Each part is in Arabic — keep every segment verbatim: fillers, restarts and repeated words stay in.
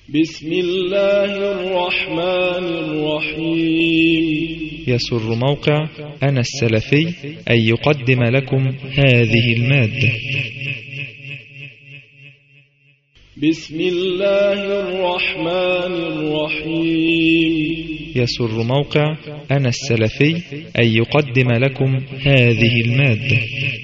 بسم الله الرحمن الرحيم. يسر موقع أنا السلفي أن يقدم لكم هذه المادة. بسم الله الرحمن الرحيم. يسر موقع أنا السلفي أن يقدم لكم هذه المادة.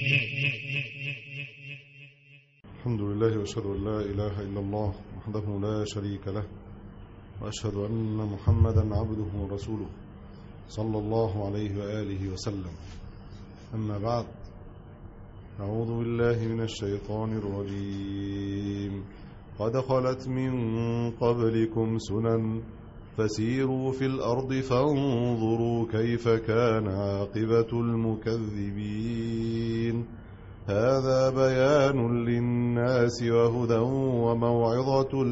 الحمد لله وأشهد أن لا إله إلا الله وحده لا شريك له، وأشهد أن محمدا عبده ورسوله صلى الله عليه وآله وسلم. أما بعد، أعوذ بالله من الشيطان الرجيم. قد خلت من قبلكم سنن فسيروا في الأرض فانظروا كيف كان عاقبة المكذبين. هذا بيان للناس وهدى وموعظة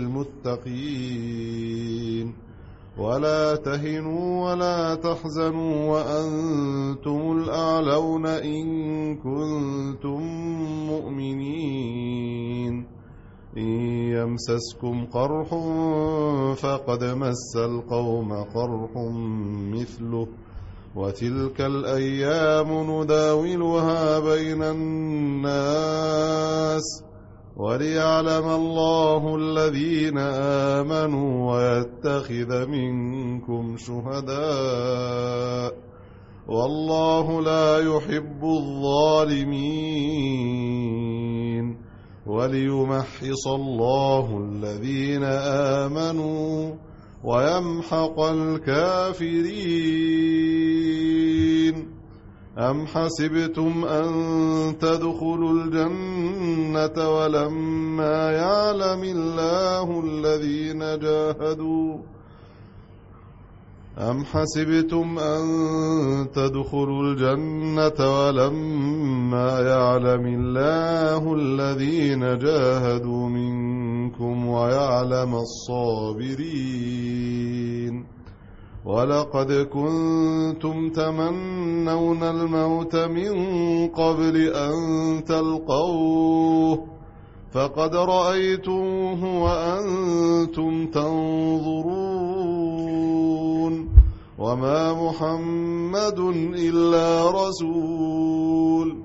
للمتقين. ولا تهنوا ولا تحزنوا وأنتم الأعلون إن كنتم مؤمنين. إن يمسسكم قرح فقد مس القوم قرح مثله، وتلك الأيام نداولها بين الناس وليعلم الله الذين آمنوا ويتخذ منكم شهداء، والله لا يحب الظالمين. وليمحص الله الذين آمنوا ويمحق الكافرين. أم حسبتم أن تدخلوا الجنة ولما يعلم الله الذين جاهدوا أم حسبتم أن تدخلوا الجنة ولما يعلم الله الذين جاهدوا منكم ويعلم الصابرين. ولقد كنتم تمنون الموت من قبل أن تلقوه فقد رأيتموه وأنتم تنظرون. وما محمد إلا رسول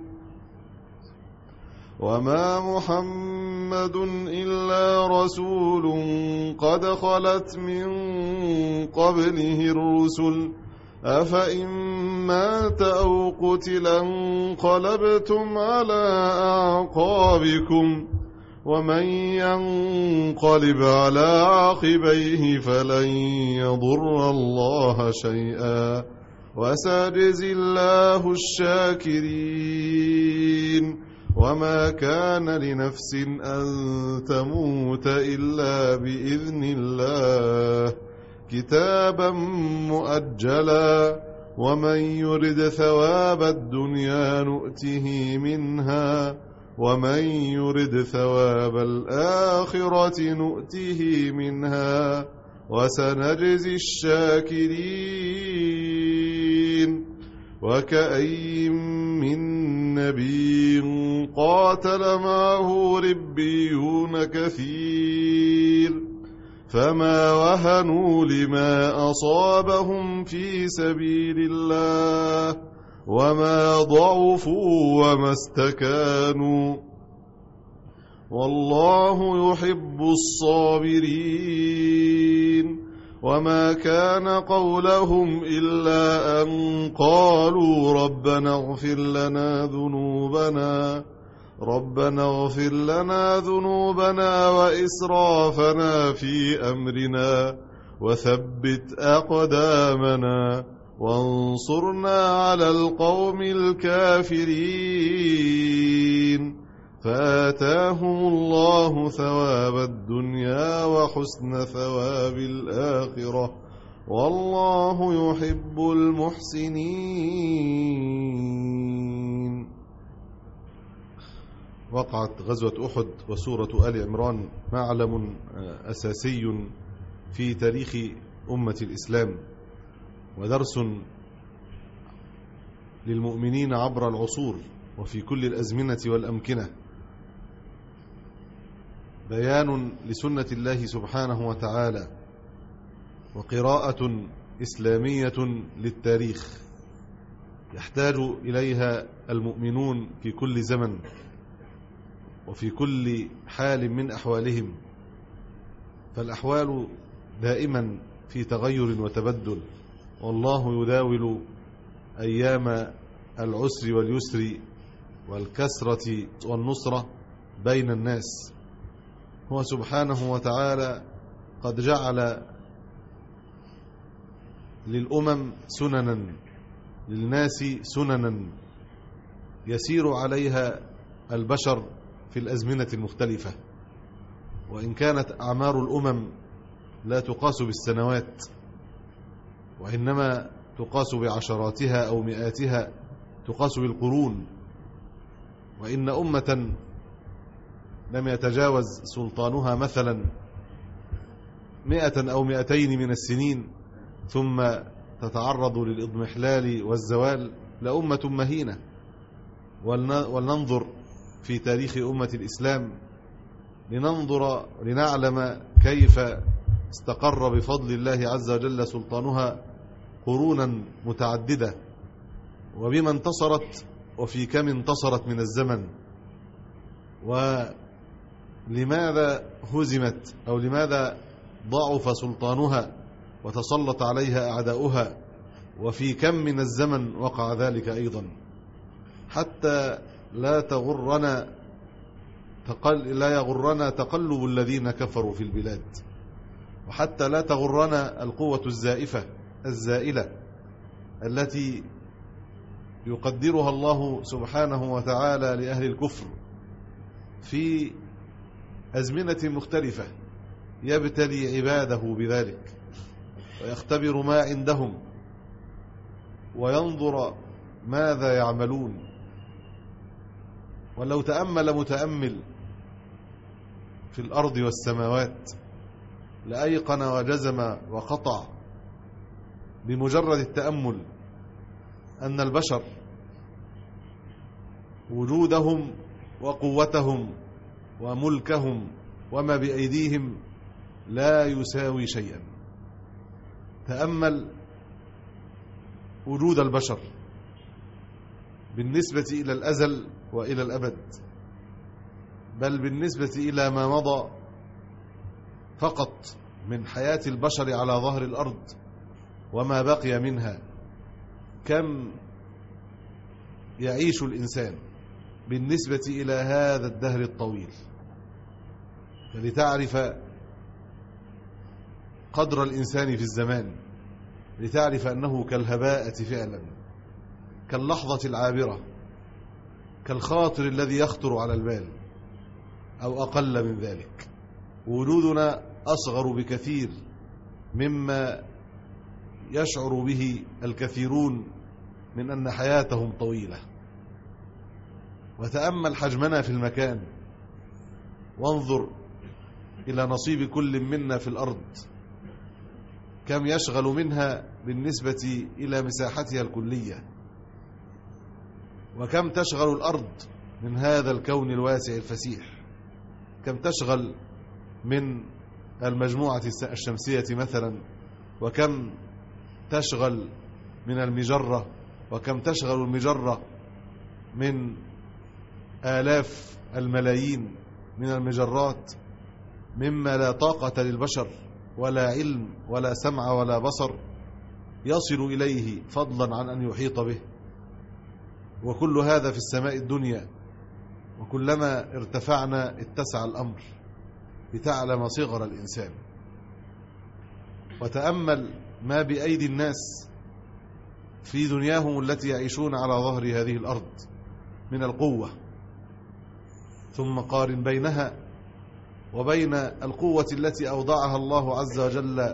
وما محمد إلا رسول قد خلت من قبله الرسل، أفإن مات أو قتلا انقلبتم على أعقابكم، ومن ينقلب على عقبيه فلن يضر الله شيئا، وسيجزي الله الشاكرين. وما كان لنفس أن تموت إلا بإذن الله كتابا مؤجلا، ومن يرد ثواب الدنيا نؤته منها ومن يرد ثواب الآخرة نؤته منها وسنجزي الشاكرين. وكأين من نبي قاتل معه ربيون كثير فما وهنوا لما أصابهم في سبيل الله وما ضعفوا وما استكانوا، والله يحب الصابرين. وما كان قولهم إلا أن قالوا ربنا اغفر لنا ذنوبنا ربنا اغفر لنا ذنوبنا وإسرافنا في أمرنا وثبت أقدامنا وانصرنا على القوم الكافرين. فآتاهم الله ثواب الدنيا وحسن ثواب الآخرة، والله يحب المحسنين. وقعت غزوة أحد وسورة آل عمران معلم أساسي في تاريخ أمة الإسلام، ودرس للمؤمنين عبر العصور وفي كل الأزمنة والأمكنة. بيان لسنة الله سبحانه وتعالى، وقراءة إسلامية للتاريخ يحتاج إليها المؤمنون في كل زمن وفي كل حال من أحوالهم، فالأحوال دائما في تغير وتبدل، والله يداول أيام العسر واليسر والكسرة والنصرة بين الناس. هو سبحانه وتعالى قد جعل للأمم سننا، للناس سننا يسير عليها البشر في الأزمنة المختلفة، وإن كانت أعمار الأمم لا تقاس بالسنوات، وإنما تقاس بعشراتها أو مئاتها، تقاس بالقرون. وإن أمة لم يتجاوز سلطانها مثلا مئة أو مئتين من السنين ثم تتعرض للإضمحلال والزوال لأمة مهينة. ولننظر في تاريخ أمة الإسلام لننظر لنعلم كيف استقر بفضل الله عز وجل سلطانها قرونا متعددة، وبما انتصرت وفي كم انتصرت من الزمن، ولماذا هزمت أو لماذا ضعف سلطانها وتسلط عليها أعداؤها، وفي كم من الزمن وقع ذلك أيضا، حتى لا تغرنا تقل لا يغرنا تقلب الذين كفروا في البلاد، وحتى لا تغرنا القوة الزائفة الزائلة التي يقدرها الله سبحانه وتعالى لأهل الكفر في أزمنة مختلفة، يبتلي عباده بذلك ويختبر ما عندهم وينظر ماذا يعملون. ولو تأمل متأمل في الأرض والسماوات لأيقن وجزم وقطع بمجرد التأمل أن البشر وجودهم وقوتهم وملكهم وما بأيديهم لا يساوي شيئا. تأمل وجود البشر بالنسبة إلى الأزل وإلى الأبد، بل بالنسبة إلى ما مضى فقط من حياة البشر على ظهر الأرض وما بقي منها، كم يعيش الإنسان بالنسبة إلى هذا الدهر الطويل. فلتعرف قدر الإنسان في الزمان، لتعرف أنه كالهباءة فعلا، كاللحظة العابرة، كالخاطر الذي يخطر على البال أو أقل من ذلك. وجودنا أصغر بكثير مما يشعر به الكثيرون من أن حياتهم طويلة. وتأمل حجمنا في المكان، وانظر إلى نصيب كل منا في الأرض، كم يشغل منها بالنسبة إلى مساحتها الكلية، وكم تشغل الأرض من هذا الكون الواسع الفسيح، كم تشغل من المجموعة الشمسية مثلا، وكم تشغل من المجرة، وكم تشغل المجرة من آلاف الملايين من المجرات، مما لا طاقة للبشر ولا علم ولا سمع ولا بصر يصل إليه فضلا عن أن يحيط به. وكل هذا في السماء الدنيا، وكلما ارتفعنا اتسع الأمر لتعلم صغر الإنسان. وتأمل ما بأيدي الناس في دنياهم التي يعيشون على ظهر هذه الأرض من القوة، ثم قارن بينها وبين القوة التي أوضعها الله عز وجل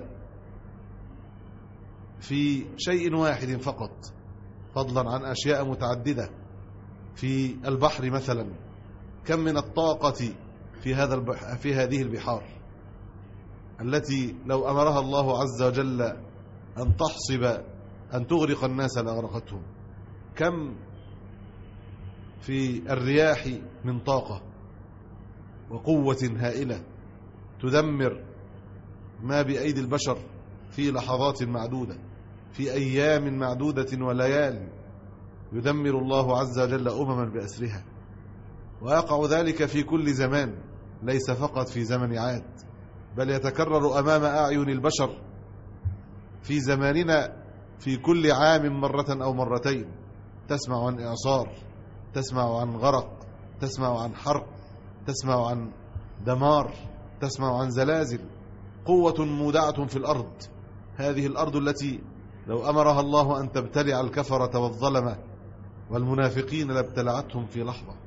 في شيء واحد فقط، فضلا عن أشياء متعددة. في البحر مثلا، كم من الطاقة في هذا البحر في هذه البحار التي لو أمرها الله عز وجل أن تحصب أن تغرق الناس لأغرقتهم. كم في الرياح من طاقة، وقوة هائلة تدمر ما بأيدي البشر في لحظات معدودة، في أيام معدودة وليال يدمر الله عز وجل أمما بأسرها. ويقع ذلك في كل زمان، ليس فقط في زمن عاد، بل يتكرر أمام أعين البشر في زماننا في كل عام مرة أو مرتين. تسمع عن إعصار، تسمع عن غرق، تسمع عن حرق، تسمع عن دمار، تسمع عن زلازل. قوة مودعة في الأرض، هذه الأرض التي لو أمرها الله أن تبتلع الكفرة والظلمة والمنافقين لابتلعتهم في لحظة،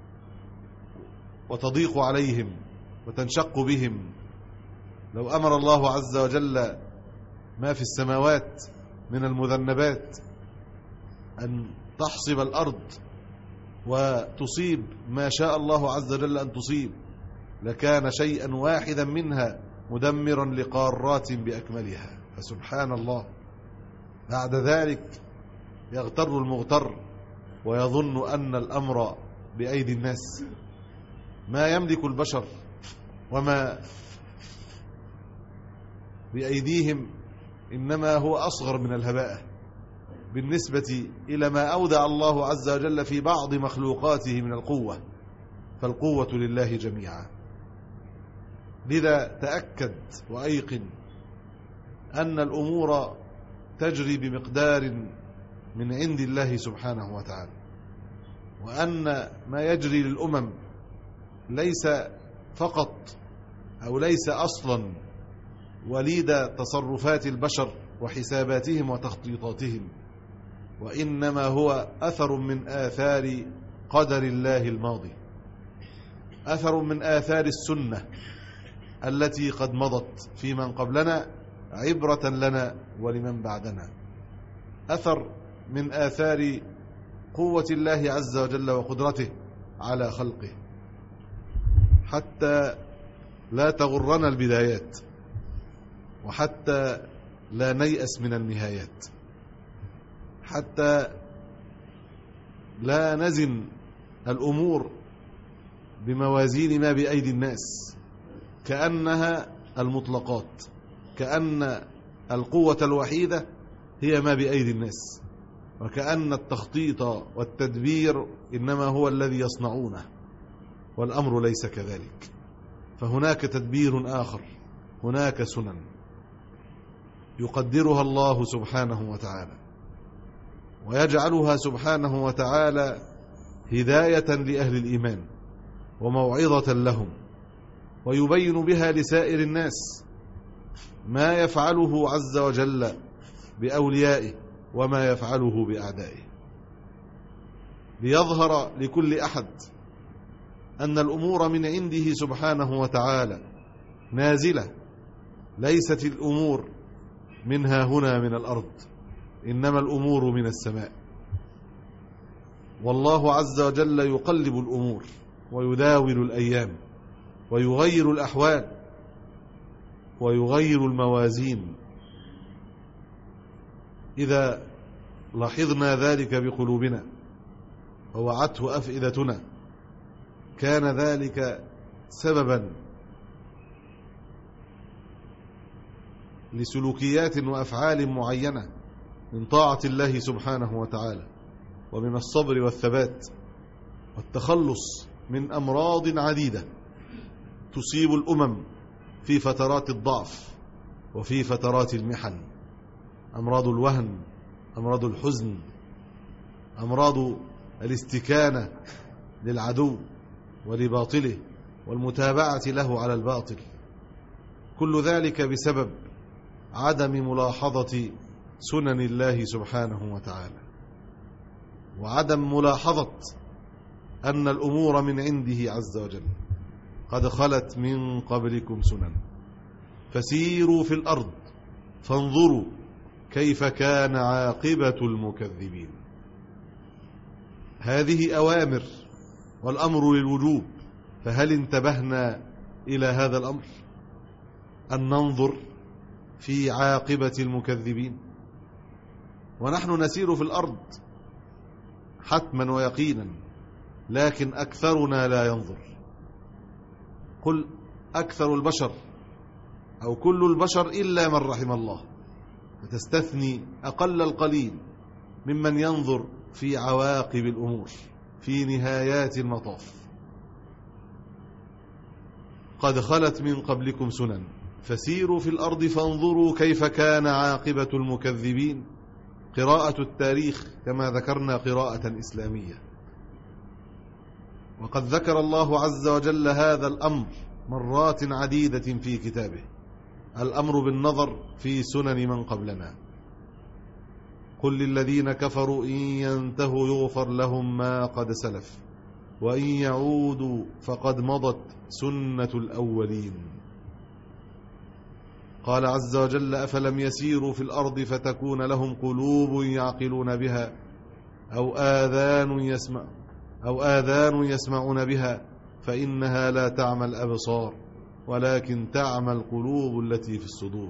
وتضيق عليهم وتنشق بهم. لو أمر الله عز وجل ما في السماوات من المذنبات أن تحصب الأرض وتصيب ما شاء الله عز وجل أن تصيب، لكان شيئا واحدا منها مدمرا لقارات بأكملها. فسبحان الله، بعد ذلك يغتر المغتر ويظن أن الأمر بأيدي الناس. ما يملك البشر وما بأيديهم إنما هو أصغر من الهباء بالنسبة إلى ما أودع الله عز وجل في بعض مخلوقاته من القوة، فالقوة لله جميعا. لذا تأكد وأيقن أن الأمور تجري بمقدار من عند الله سبحانه وتعالى، وأن ما يجري للأمم ليس فقط أو ليس أصلا وليد تصرفات البشر وحساباتهم وتخطيطاتهم، وإنما هو أثر من آثار قدر الله الماضي، أثر من آثار السنة التي قد مضت في من قبلنا عبرة لنا ولمن بعدنا، أثر من آثار قوة الله عز وجل وقدرته على خلقه، حتى لا تغرنا البدايات وحتى لا نيأس من النهايات، حتى لا نزن الأمور بموازين ما بأيدي الناس كأنها المطلقات، كأن القوة الوحيدة هي ما بأيدي الناس، وكأن التخطيط والتدبير إنما هو الذي يصنعونه، والأمر ليس كذلك. فهناك تدبير آخر، هناك سنن يقدرها الله سبحانه وتعالى، ويجعلها سبحانه وتعالى هداية لأهل الإيمان وموعظة لهم، ويبين بها لسائر الناس ما يفعله عز وجل بأوليائه وما يفعله بأعدائه، ليظهر لكل أحد أن الأمور من عنده سبحانه وتعالى نازلة، ليست الأمور منها هنا من الأرض، إنما الأمور من السماء. والله عز وجل يقلب الأمور ويداول الأيام ويغير الأحوال ويغير الموازين. إذا لاحظنا ذلك بقلوبنا ووعته أفئدتنا كان ذلك سببا لسلوكيات وأفعال معينة من طاعة الله سبحانه وتعالى، ومن الصبر والثبات والتخلص من أمراض عديدة تصيب الأمم في فترات الضعف وفي فترات المحن، أمراض الوهن، أمراض الحزن، أمراض الاستكانة للعدو ولباطله والمتابعة له على الباطل، كل ذلك بسبب عدم ملاحظة سنن الله سبحانه وتعالى، وعدم ملاحظة أن الأمور من عنده عز وجل. قد خلت من قبلكم سنن فسيروا في الأرض فانظروا كيف كان عاقبة المكذبين. هذه أوامر والأمر للوجوب، فهل انتبهنا إلى هذا الأمر أن ننظر في عاقبة المكذبين؟ ونحن نسير في الأرض حتما ويقينا، لكن أكثرنا لا ينظر. قل أكثر البشر أو كل البشر إلا من رحم الله، فتستثني أقل القليل ممن ينظر في عواقب الأمور في نهايات المطاف. قد خلت من قبلكم سنن فسيروا في الأرض فانظروا كيف كان عاقبة المكذبين. قراءة التاريخ كما ذكرنا قراءة إسلامية، وقد ذكر الله عز وجل هذا الأمر مرات عديدة في كتابه، الأمر بالنظر في سنن من قبلنا. قل للذين كفروا إن ينتهوا يغفر لهم ما قد سلف وإن يعودوا فقد مضت سنة الأولين. قال عز وجل أفلم يسيروا في الأرض فتكون لهم قلوب يعقلون بها أو آذان يسمع أو آذان يسمعون بها فإنها لا تعمى الأبصار ولكن تعمى القلوب التي في الصدور.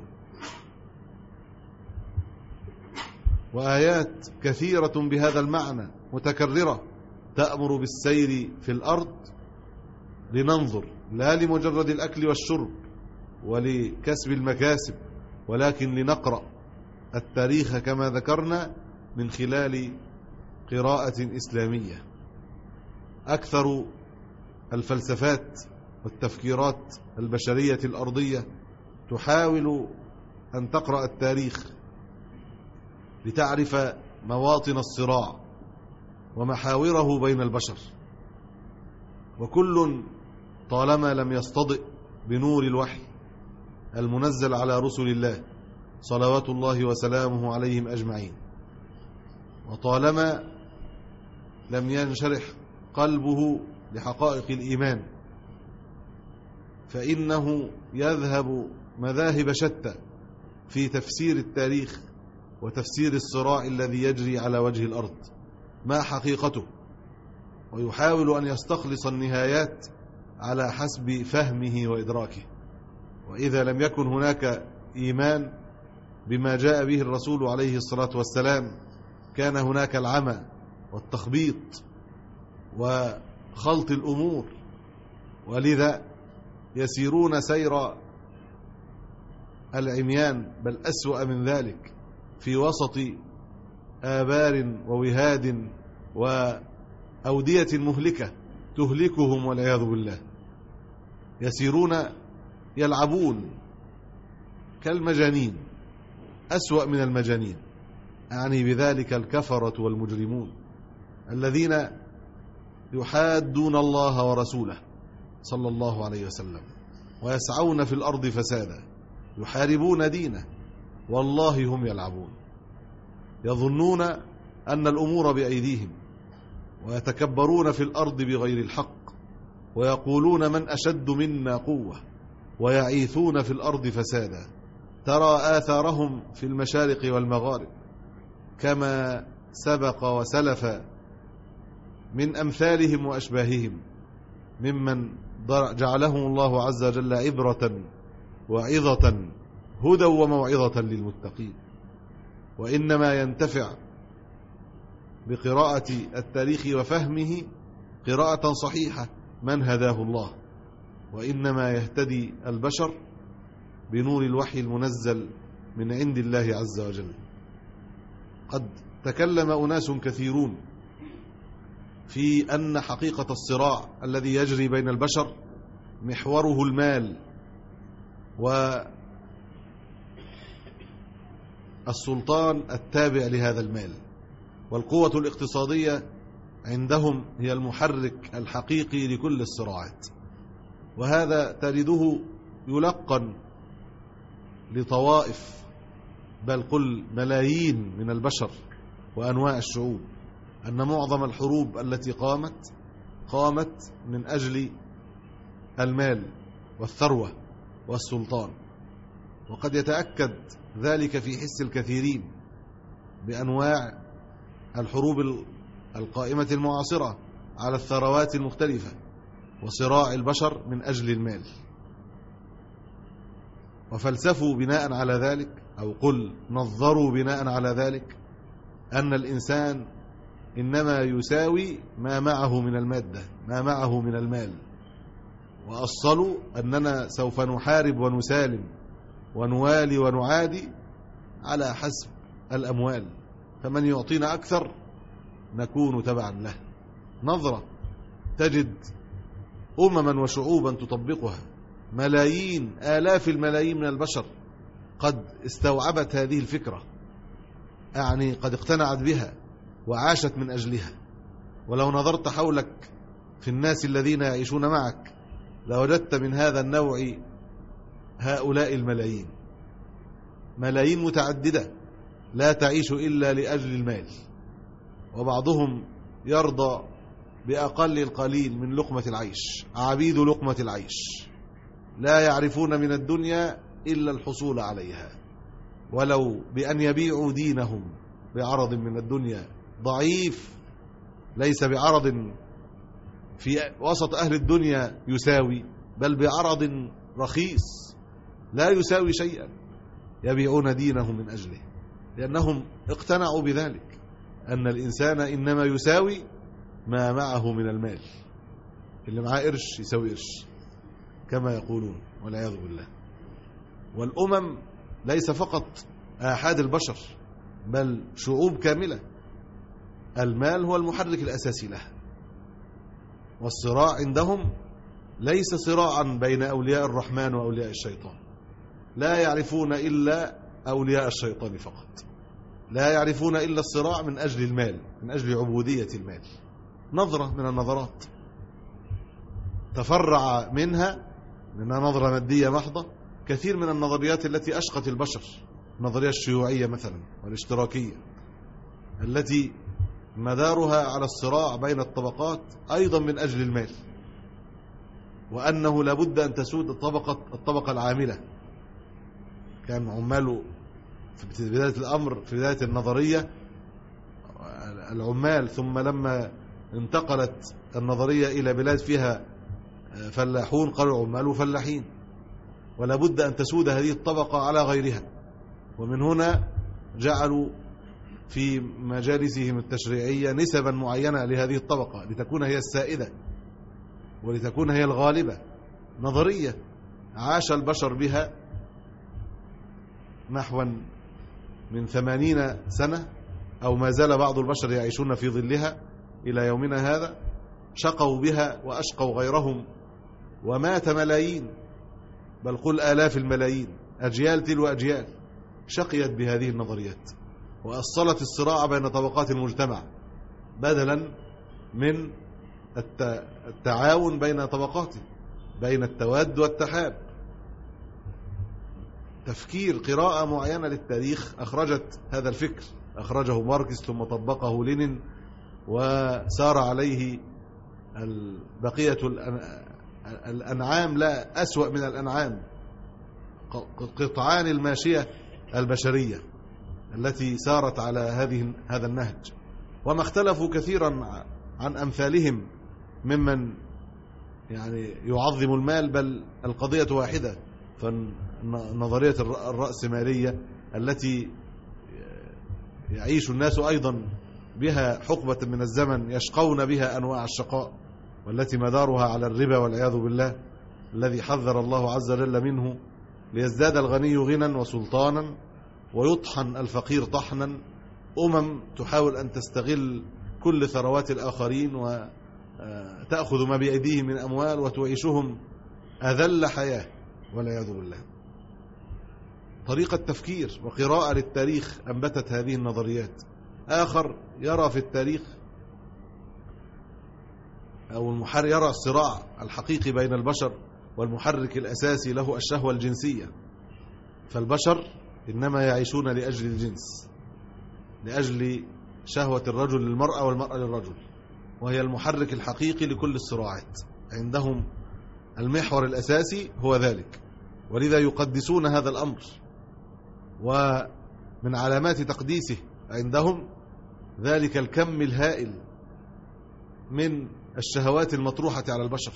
وآيات كثيرة بهذا المعنى متكررة تأمر بالسير في الأرض لننظر، لا لمجرد الأكل والشرب ولكسب المكاسب، ولكن لنقرأ التاريخ كما ذكرنا من خلال قراءة إسلامية. أكثر الفلسفات والتفكيرات البشرية الأرضية تحاول أن تقرأ التاريخ لتعرف مواطن الصراع ومحاوره بين البشر، وكل طالما لم يصطدئ بنور الوحي المنزل على رسل الله صلوات الله وسلامه عليهم أجمعين، وطالما لم ينشرح قلبه لحقائق الإيمان، فإنه يذهب مذاهب شتى في تفسير التاريخ وتفسير الصراع الذي يجري على وجه الأرض ما حقيقته، ويحاول أن يستخلص النهايات على حسب فهمه وإدراكه. وإذا لم يكن هناك إيمان بما جاء به الرسول عليه الصلاة والسلام كان هناك العمى والتخبيط وخلط الأمور، ولذا يسيرون سير العميان بل أسوأ من ذلك في وسط آبار ووهاد وأودية مهلكة تهلكهم والعياذ بالله. يسيرون يلعبون كالمجانين، أسوأ من المجانين، أعني بذلك الكفرة والمجرمون الذين يحادون الله ورسوله صلى الله عليه وسلم ويسعون في الأرض فسادا، يحاربون دينه والله هم يلعبون، يظنون أن الأمور بأيديهم ويتكبرون في الأرض بغير الحق، ويقولون من أشد منا قوة، ويعيثون في الأرض فسادا. ترى آثارهم في المشارق والمغارب كما سبق وسلف من أمثالهم وأشباههم ممن جعلهم الله عز وجل عبرة وعظة هدى وموعظة للمتقين. وإنما ينتفع بقراءة التاريخ وفهمه قراءة صحيحة من هداه الله، وإنما يهتدي البشر بنور الوحي المنزل من عند الله عز وجل. قد تكلم أناس كثيرون في أن حقيقة الصراع الذي يجري بين البشر محوره المال والسلطان التابع لهذا المال، والقوة الاقتصادية عندهم هي المحرك الحقيقي لكل الصراعات. وهذا تجده يلقن لطوائف بل قل ملايين من البشر وأنواع الشعوب أن معظم الحروب التي قامت قامت من أجل المال والثروة والسلطان. وقد يتأكد ذلك في حس الكثيرين بأنواع الحروب القائمة المعاصرة على الثروات المختلفة وصراع البشر من أجل المال. وفلسفوا بناء على ذلك أو قل نظروا بناء على ذلك أن الإنسان إنما يساوي ما معه من المادة، ما معه من المال، وأصلوا أننا سوف نحارب ونسالم ونوالي ونعادي على حسب الأموال، فمن يعطينا أكثر نكون تبعا له. نظرة تجد أمما وشعوبا تطبقها، ملايين آلاف الملايين من البشر قد استوعبت هذه الفكرة، يعني قد اقتنعت بها وعاشت من أجلها. ولو نظرت حولك في الناس الذين يعيشون معك لوجدت من هذا النوع هؤلاء الملايين، ملايين متعددة لا تعيش إلا لأجل المال، وبعضهم يرضى بأقل القليل من لقمة العيش، عبيد لقمة العيش، لا يعرفون من الدنيا إلا الحصول عليها، ولو بأن يبيعوا دينهم بعرض من الدنيا ضعيف، ليس بعرض في وسط أهل الدنيا يساوي، بل بعرض رخيص لا يساوي شيئا، يبيعون دينهم من أجله، لأنهم اقتنعوا بذلك، أن الإنسان إنما يساوي ما معه من المال، اللي معاه قرش يساوي قرش كما يقولون والعياذ بالله. والأمم ليس فقط آحاد البشر بل شعوب كاملة، المال هو المحرك الأساسي لها، والصراع عندهم ليس صراعا بين أولياء الرحمن وأولياء الشيطان، لا يعرفون إلا أولياء الشيطان فقط، لا يعرفون إلا الصراع من أجل المال، من أجل عبودية المال. نظرة من النظرات تفرع منها، منها نظرة مادية محضة، كثير من النظريات التي أشقت البشر، النظرية الشيوعية مثلا والاشتراكية التي مدارها على الصراع بين الطبقات أيضا من أجل المال، وأنه لابد أن تسود الطبقة, الطبقة العاملة. كان عماله في بداية الأمر، في بداية النظرية العمال، ثم لما انتقلت النظرية إلى بلاد فيها فلاحون قالوا عمال فلاحين، ولا بد أن تسود هذه الطبقة على غيرها. ومن هنا جعلوا في مجالسهم التشريعية نسبا معينة لهذه الطبقة لتكون هي السائدة ولتكون هي الغالبة. نظرية عاش البشر بها نحو من ثمانين سنة، أو ما زال بعض البشر يعيشون في ظلها إلى يومنا هذا، شقوا بها وأشقوا غيرهم، ومات ملايين، بل قل آلاف الملايين، أجيال تلو أجيال شقيت بهذه النظريات، وأصلت الصراع بين طبقات المجتمع بدلا من التعاون بين طبقاته، بين التواد والتحاب. تفكير قراءة معينة للتاريخ أخرجت هذا الفكر، أخرجه ماركس ثم طبقه لينين، وسار عليه بقية الأنعام، لا أسوأ من الأنعام، قطعان الماشية البشرية التي سارت على هذه هذا النهج. وما اختلفوا كثيرا عن أمثالهم ممن يعني يعظم المال، بل القضية واحدة، فنظرية الرأسمالية التي يعيش الناس أيضا بها حقبة من الزمن يشقون بها أنواع الشقاء، والتي مدارها على الربا والعياذ بالله، الذي حذر الله عز وجل منه، ليزداد الغني غنى وسلطانا ويطحن الفقير طحنا. أمم تحاول أن تستغل كل ثروات الآخرين وتأخذ ما بأيديهم من أموال وتعيشهم أذل حياة والعياذ بالله. طريقة تفكير وقراءة للتاريخ أنبتت هذه النظريات. آخر يرى في التاريخ أو المحرك يرى الصراع الحقيقي بين البشر والمحرك الأساسي له الشهوة الجنسية، فالبشر إنما يعيشون لأجل الجنس، لأجل شهوة الرجل للمرأة والمرأة للرجل، وهي المحرك الحقيقي لكل الصراعات. عندهم المحور الأساسي هو ذلك، ولذا يقدسون هذا الأمر، ومن علامات تقديسه عندهم ذلك الكم الهائل من الشهوات المطروحة على البشر،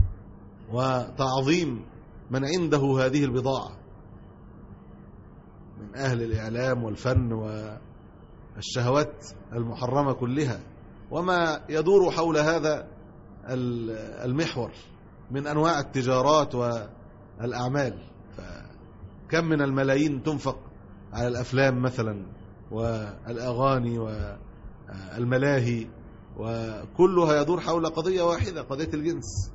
وتعظيم من عنده هذه البضاعة من أهل الإعلام والفن والشهوات المحرمة كلها، وما يدور حول هذا المحور من أنواع التجارات والأعمال. فكم من الملايين تنفق على الأفلام مثلا والأغاني والملاهي، وكلها يدور حول قضية واحدة، قضية الجنس.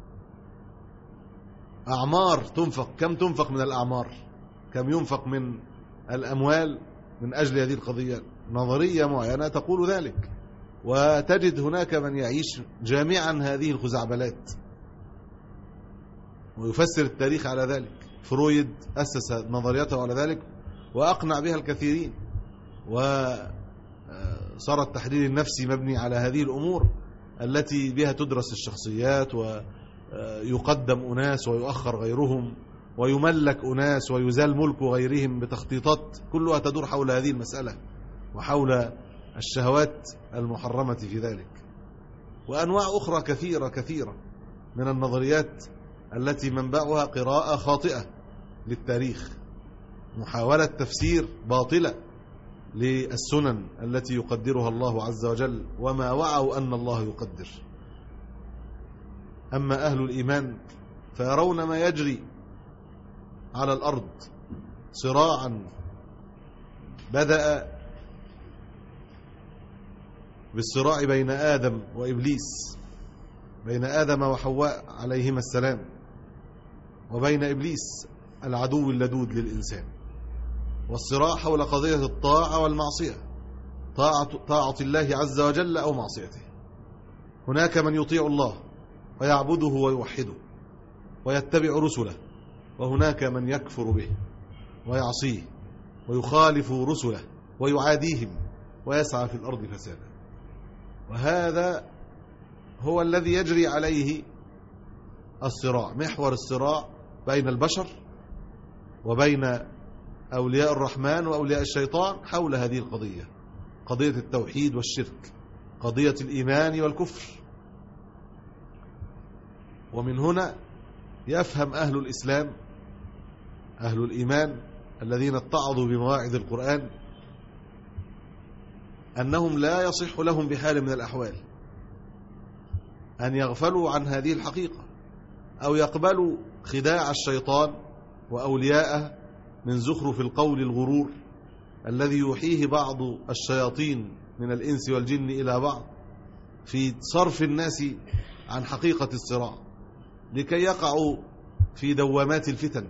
أعمار تنفق، كم تنفق من الأعمار، كم ينفق من الأموال من أجل هذه القضية. نظرية معينة تقول ذلك، وتجد هناك من يعيش جامعا هذه الخزعبلات ويفسر التاريخ على ذلك. فرويد أسس نظريته على ذلك وأقنع بها الكثيرين، وصار التحليل النفسي مبني على هذه الأمور التي بها تدرس الشخصيات، ويقدم أناس ويؤخر غيرهم، ويملك أناس ويزال ملك غيرهم بتخطيطات كلها تدور حول هذه المسألة وحول الشهوات المحرمة في ذلك. وأنواع أخرى كثيرة كثيرة من النظريات التي منبعها قراءة خاطئة للتاريخ، محاولة تفسير باطلة للسنن التي يقدرها الله عز وجل وما وعوا أن الله يقدر. أما أهل الإيمان فيرون ما يجري على الأرض صراعا بدأ بالصراع بين آدم وإبليس، بين آدم وحواء عليهما السلام، وبين إبليس العدو اللدود للإنسان، والصراع حول قضية الطاعة والمعصية، طاعة, طاعة الله عز وجل أو معصيته. هناك من يطيع الله ويعبده ويوحده ويتبع رسله، وهناك من يكفر به ويعصيه ويخالف رسله ويعاديهم ويسعى في الأرض فسادا. وهذا هو الذي يجري عليه الصراع، محور الصراع بين البشر وبين أولياء الرحمن وأولياء الشيطان حول هذه القضية، قضية التوحيد والشرك، قضية الإيمان والكفر. ومن هنا يفهم أهل الإسلام، أهل الإيمان الذين اتعظوا بمواعظ القرآن، أنهم لا يصح لهم بحال من الأحوال أن يغفلوا عن هذه الحقيقة أو يقبلوا خداع الشيطان وأولياءه من زخرف القول الغرور الذي يوحيه بعض الشياطين من الإنس والجن إلى بعض في صرف الناس عن حقيقة الصراع، لكي يقعوا في دوامات الفتن،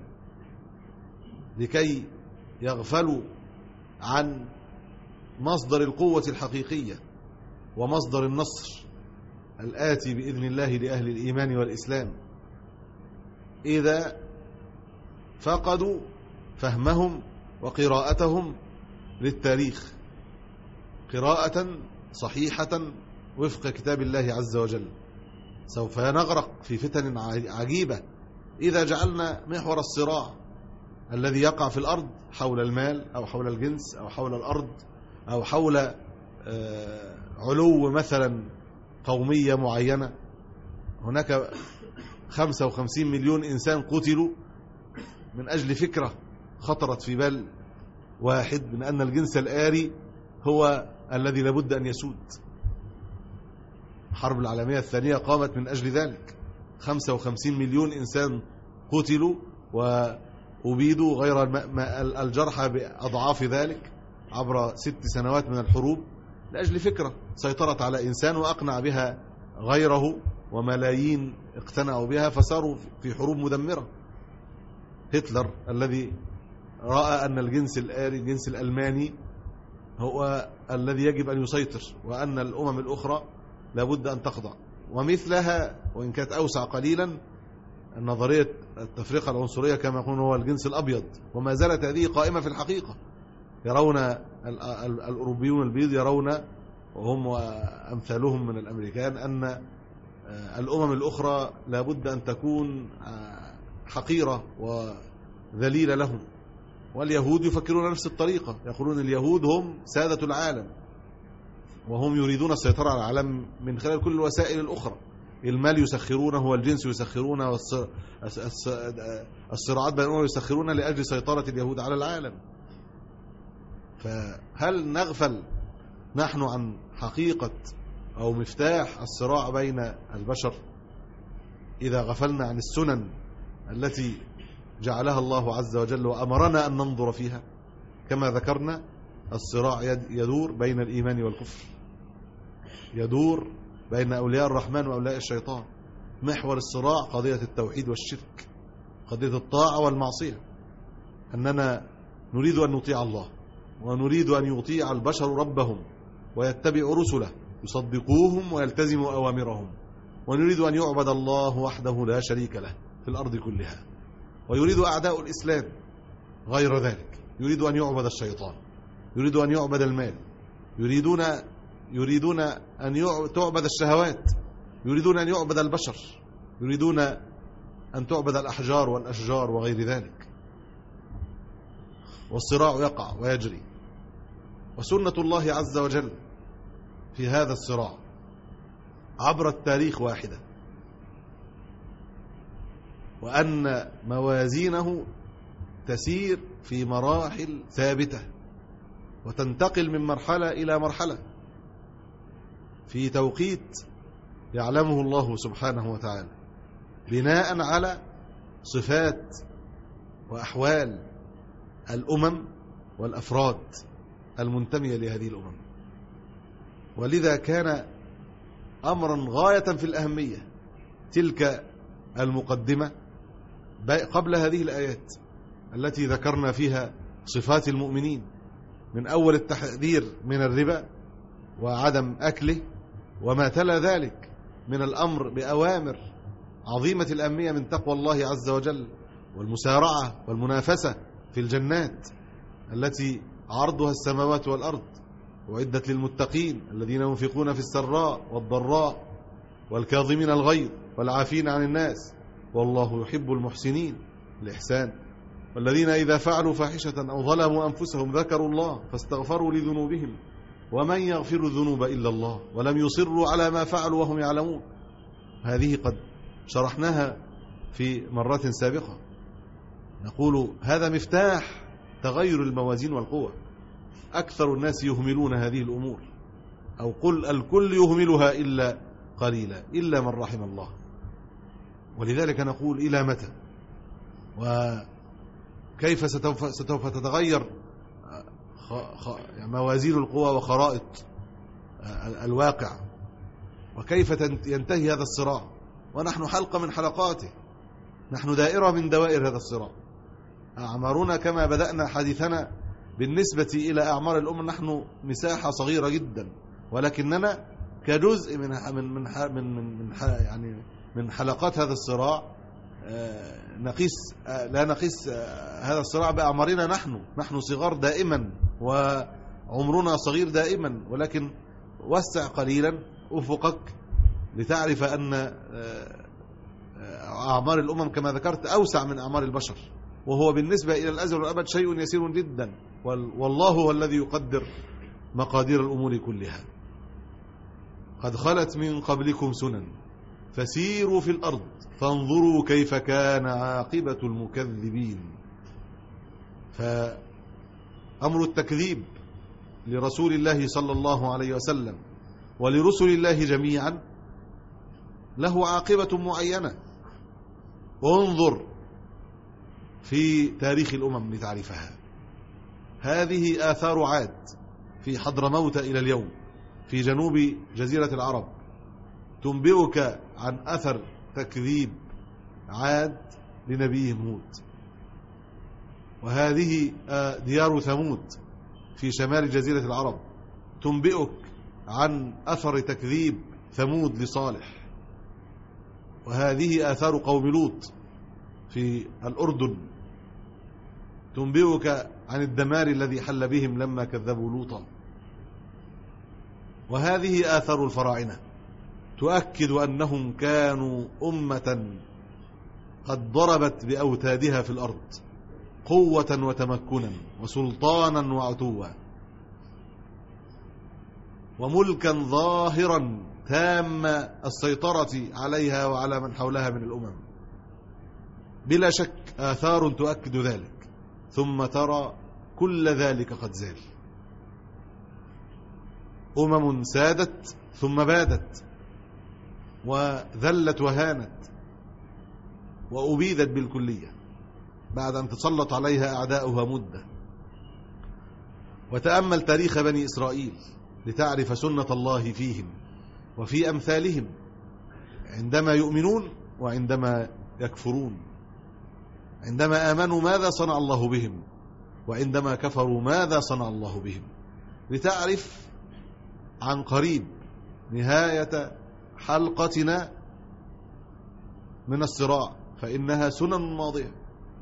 لكي يغفلوا عن مصدر القوة الحقيقية ومصدر النصر الآتي بإذن الله لأهل الإيمان والإسلام، إذا فقدوا فهمهم وقراءتهم للتاريخ قراءة صحيحة وفق كتاب الله عز وجل. سوف نغرق في فتن عجيبة إذا جعلنا محور الصراع الذي يقع في الأرض حول المال أو حول الجنس أو حول الأرض أو حول علو مثلا قومية معينة. هناك خمسة وخمسين مليون إنسان قتلوا من أجل فكرة خطرت في بال واحد من أن الجنس الآري هو الذي لابد أن يسود. الحرب العالمية الثانية قامت من أجل ذلك، خمسة وخمسين مليون إنسان قتلوا وأبيدوا، غير الجرحى بأضعاف ذلك عبر ست سنوات من الحروب، لأجل فكرة سيطرت على إنسان وأقنع بها غيره، وملايين اقتنعوا بها فصاروا في حروب مدمرة. هتلر الذي رأى أن الجنس الآري الجنس الألماني هو الذي يجب أن يسيطر، وأن الأمم الأخرى لابد أن تخضع. ومثلها وإن كانت أوسع قليلا نظرية التفرقة العنصرية كما يقولون هو الجنس الأبيض، وما زالت هذه قائمة في الحقيقة. يرون الأوروبيون البيض يرون وهم وأمثالهم من الأمريكان أن الأمم الأخرى لابد أن تكون حقيرة وذليلة لهم. واليهود يفكرون نفس الطريقة، يقولون اليهود هم سادة العالم، وهم يريدون السيطرة على العالم من خلال كل الوسائل الأخرى. المال يسخرونه والجنس يسخرونه والصراعات بينهم يسخرونه لأجل سيطرة اليهود على العالم. فهل نغفل نحن عن حقيقة أو مفتاح الصراع بين البشر؟ إذا غفلنا عن السنن التي جعلها الله عز وجل وأمرنا أن ننظر فيها. كما ذكرنا الصراع يدور بين الإيمان والكفر، يدور بين أولياء الرحمن وأولياء الشيطان. محور الصراع قضية التوحيد والشرك، قضية الطاعة والمعصية، أننا نريد أن نطيع الله ونريد أن يطيع البشر ربهم ويتبعوا رسله يصدقوهم ويلتزموا أوامرهم، ونريد أن يعبد الله وحده لا شريك له في الأرض كلها. ويريد أعداء الإسلام غير ذلك، يريد أن يعبد الشيطان، يريد أن يعبد المال، يريدون يريدون أن تعبد الشهوات، يريدون أن يعبد البشر، يريدون أن تعبد الأحجار والأشجار وغير ذلك. والصراع يقع ويجري، وسنة الله عز وجل في هذا الصراع عبر التاريخ واحدة، وأن موازينه تسير في مراحل ثابتة وتنتقل من مرحلة إلى مرحلة في توقيت يعلمه الله سبحانه وتعالى، بناء على صفات وأحوال الأمم والأفراد المنتمية لهذه الأمم. ولذا كان أمرا غاية في الأهمية تلك المقدمة قبل هذه الآيات التي ذكرنا فيها صفات المؤمنين، من أول التحذير من الربا وعدم أكله، وما تلا ذلك من الأمر بأوامر عظيمة الأهمية من تقوى الله عز وجل والمسارعة والمنافسة في الجنات التي عرضها السماوات والأرض، وعدت للمتقين الذين ينفقون في السراء والضراء والكاظمين الغيظ والعافين عن الناس والله يحب المحسنين، الإحسان. والذين إذا فعلوا فاحشة أو ظلموا أنفسهم ذكروا الله فاستغفروا لذنوبهم ومن يغفر الذنوب إلا الله ولم يصروا على ما فعلوا وهم يعلمون. هذه قد شرحناها في مرات سابقة. نقول هذا مفتاح تغير الموازين والقوى. أكثر الناس يهملون هذه الأمور، أو قل الكل يهملها إلا قليلا إلا من رحم الله. ولذلك نقول إلى متى وكيف ستوف تتغير موازين القوى وخرائط الواقع، وكيف ينتهي هذا الصراع ونحن حلقة من حلقاته، نحن دائرة من دوائر هذا الصراع. أعمارنا كما بدأنا حديثنا بالنسبة إلى أعمار الأمة نحن مساحة صغيرة جدا، ولكننا كجزء من من من من, من يعني من حلقات هذا الصراع نقيس لا نقيس هذا الصراع بأعمارنا. نحن نحن صغار دائما وعمرنا صغير دائما، ولكن وسع قليلا أفقك لتعرف أن أعمار الأمم كما ذكرت أوسع من أعمار البشر، وهو بالنسبة إلى الأزل والأبد شيء يسير جدا، والله هو الذي يقدر مقادير الأمور كلها. قد خلت من قبلكم سنن فسيروا في الأرض فانظروا كيف كان عاقبة المكذبين. فأمر التكذيب لرسول الله صلى الله عليه وسلم ولرسل الله جميعا له عاقبة معينة. وانظر في تاريخ الأمم لتعرفها. هذه آثار عاد في حضرموت إلى اليوم في جنوب جزيرة العرب تنبئك عن أثر تكذيب عاد لنبيهم هود. وهذه ديار ثمود في شمال جزيرة العرب تنبئك عن أثر تكذيب ثمود لصالح. وهذه آثار قوم لوط في الأردن تنبئك عن الدمار الذي حل بهم لما كذبوا لوطا. وهذه آثار الفراعنة تؤكد أنهم كانوا أمة قد ضربت بأوتادها في الأرض قوة وتمكنا وسلطانا وعتوا وملكا ظاهرا تام السيطرة عليها وعلى من حولها من الأمم. بلا شك آثار تؤكد ذلك. ثم ترى كل ذلك قد زال. أمم سادت ثم بادت وذلت وهانت وأبيدت بالكلية بعد أن تسلط عليها أعداؤها مدة. وتأمل تاريخ بني إسرائيل لتعرف سنة الله فيهم وفي أمثالهم عندما يؤمنون وعندما يكفرون، عندما آمنوا ماذا صنع الله بهم، وعندما كفروا ماذا صنع الله بهم، لتعرف عن قريب نهاية حلقتنا من الصراع، فإنها سنن ماضية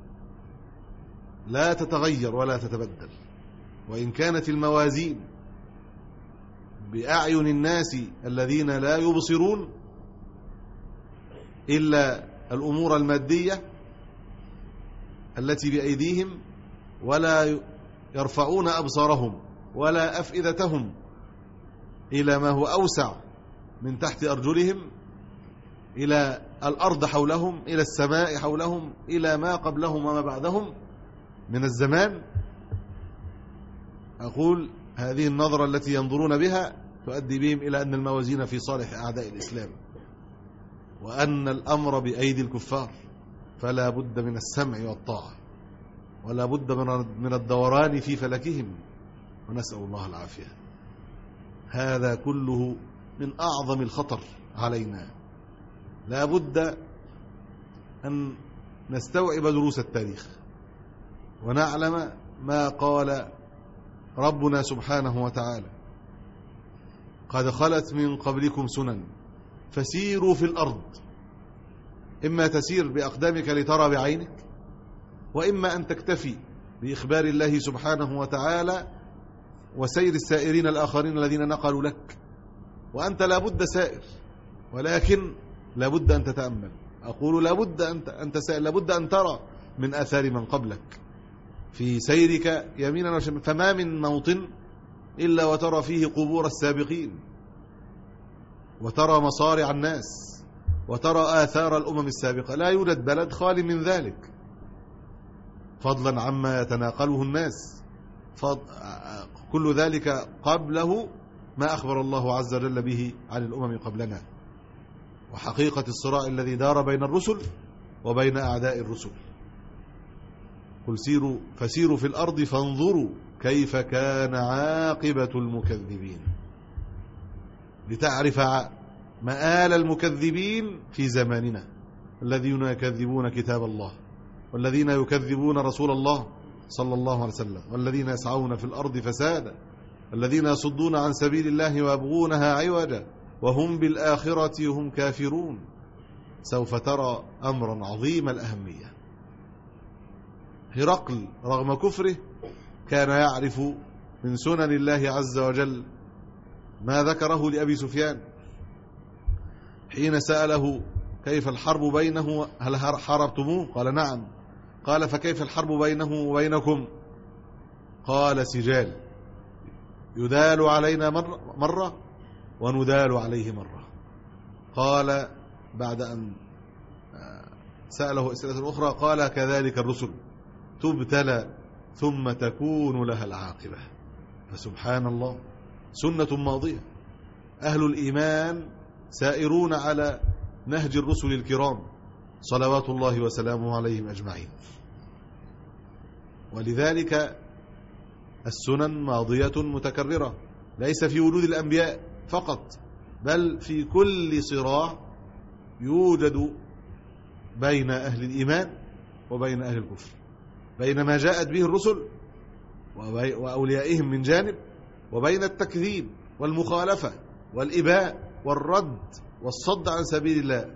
لا تتغير ولا تتبدل. وإن كانت الموازين بأعين الناس الذين لا يبصرون إلا الأمور المادية التي بأيديهم، ولا يرفعون أبصارهم ولا أفئدتهم إلى ما هو أوسع من تحت أرجلهم، إلى الأرض حولهم، إلى السماء حولهم، إلى ما قبلهم وما بعدهم من الزمان. أقول هذه النظرة التي ينظرون بها تؤدي بهم إلى أن الموازين في صالح أعداء الإسلام، وأن الأمر بأيدي الكفار، فلا بد من السمع والطاعة، ولا بد من الدوران في فلكهم، ونسأل الله العافية. هذا كله من أعظم الخطر علينا. لا بد أن نستوعب دروس التاريخ ونعلم ما قال ربنا سبحانه وتعالى: قد خلت من قبلكم سنن فسيروا في الأرض. إما تسير بأقدامك لترى بعينك، وإما أن تكتفي بإخبار الله سبحانه وتعالى وسير السائرين الآخرين الذين نقلوا لك، وأنت لابد سائر، ولكن لابد أن تتأمل. أقول لابد أن تسائر، لابد أن ترى من آثار من قبلك في سيرك يمينا وشمالا. فما من موطن إلا وترى فيه قبور السابقين، وترى مصارع الناس، وترى آثار الأمم السابقة. لا يوجد بلد خالي من ذلك، فضلا عما يتناقله الناس. فضل كل ذلك قبله ما أخبر الله عز وجل به عن الأمم قبلنا، وحقيقة الصراع الذي دار بين الرسل وبين أعداء الرسل. قل سيروا فسيروا في الأرض فانظروا كيف كان عاقبة المكذبين، لتعرف مآل المكذبين في زماننا، الذين يكذبون كتاب الله، والذين يكذبون رسول الله صلى الله عليه وسلم، والذين يسعون في الأرض فسادا، الذين يصدون عن سبيل الله ويبغونها عوجا وهم بالآخرة هم كافرون. سوف ترى أمرا عظيم الأهمية. هرقل رغم كفره كان يعرف من سنن الله عز وجل ما ذكره لأبي سفيان حين سأله: كيف الحرب بينه؟ هل حاربتموه؟ قال: نعم. قال: فكيف الحرب بينه وبينكم؟ قال: سجال، يدال علينا مرة, مرة وندال عليه مرة. قال بعد أن سأله أسئلة أخرى: قال: كذلك الرسل تبتلى ثم تكون لها العاقبة. فسبحان الله، سنة ماضية. أهل الإيمان سائرون على نهج الرسل الكرام صلوات الله وسلامه عليهم أجمعين. ولذلك السنن ماضية متكررة، ليس في وجود الأنبياء فقط، بل في كل صراع يوجد بين أهل الإيمان وبين أهل الكفر، بين ما جاءت به الرسل وأوليائهم من جانب، وبين التكذيب والمخالفة والإباء والرد والصد عن سبيل الله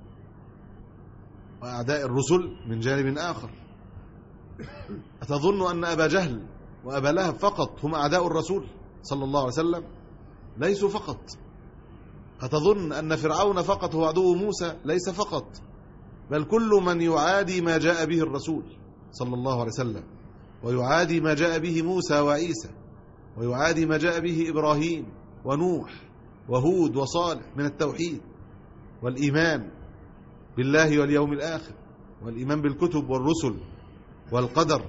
وأعداء الرسل من جانب آخر. أتظن أن أبا جهل وأبا لهب فقط هم أعداء الرسول صلى الله عليه وسلم؟ ليسوا فقط. أتظن أن فرعون فقط هو عدو موسى؟ ليس فقط، بل كل من يعادي ما جاء به الرسول صلى الله عليه وسلم، ويعادي ما جاء به موسى وعيسى، ويعادي ما جاء به إبراهيم ونوح وهود وصالح من التوحيد والإيمان بالله واليوم الآخر، والإيمان بالكتب والرسل والقدر،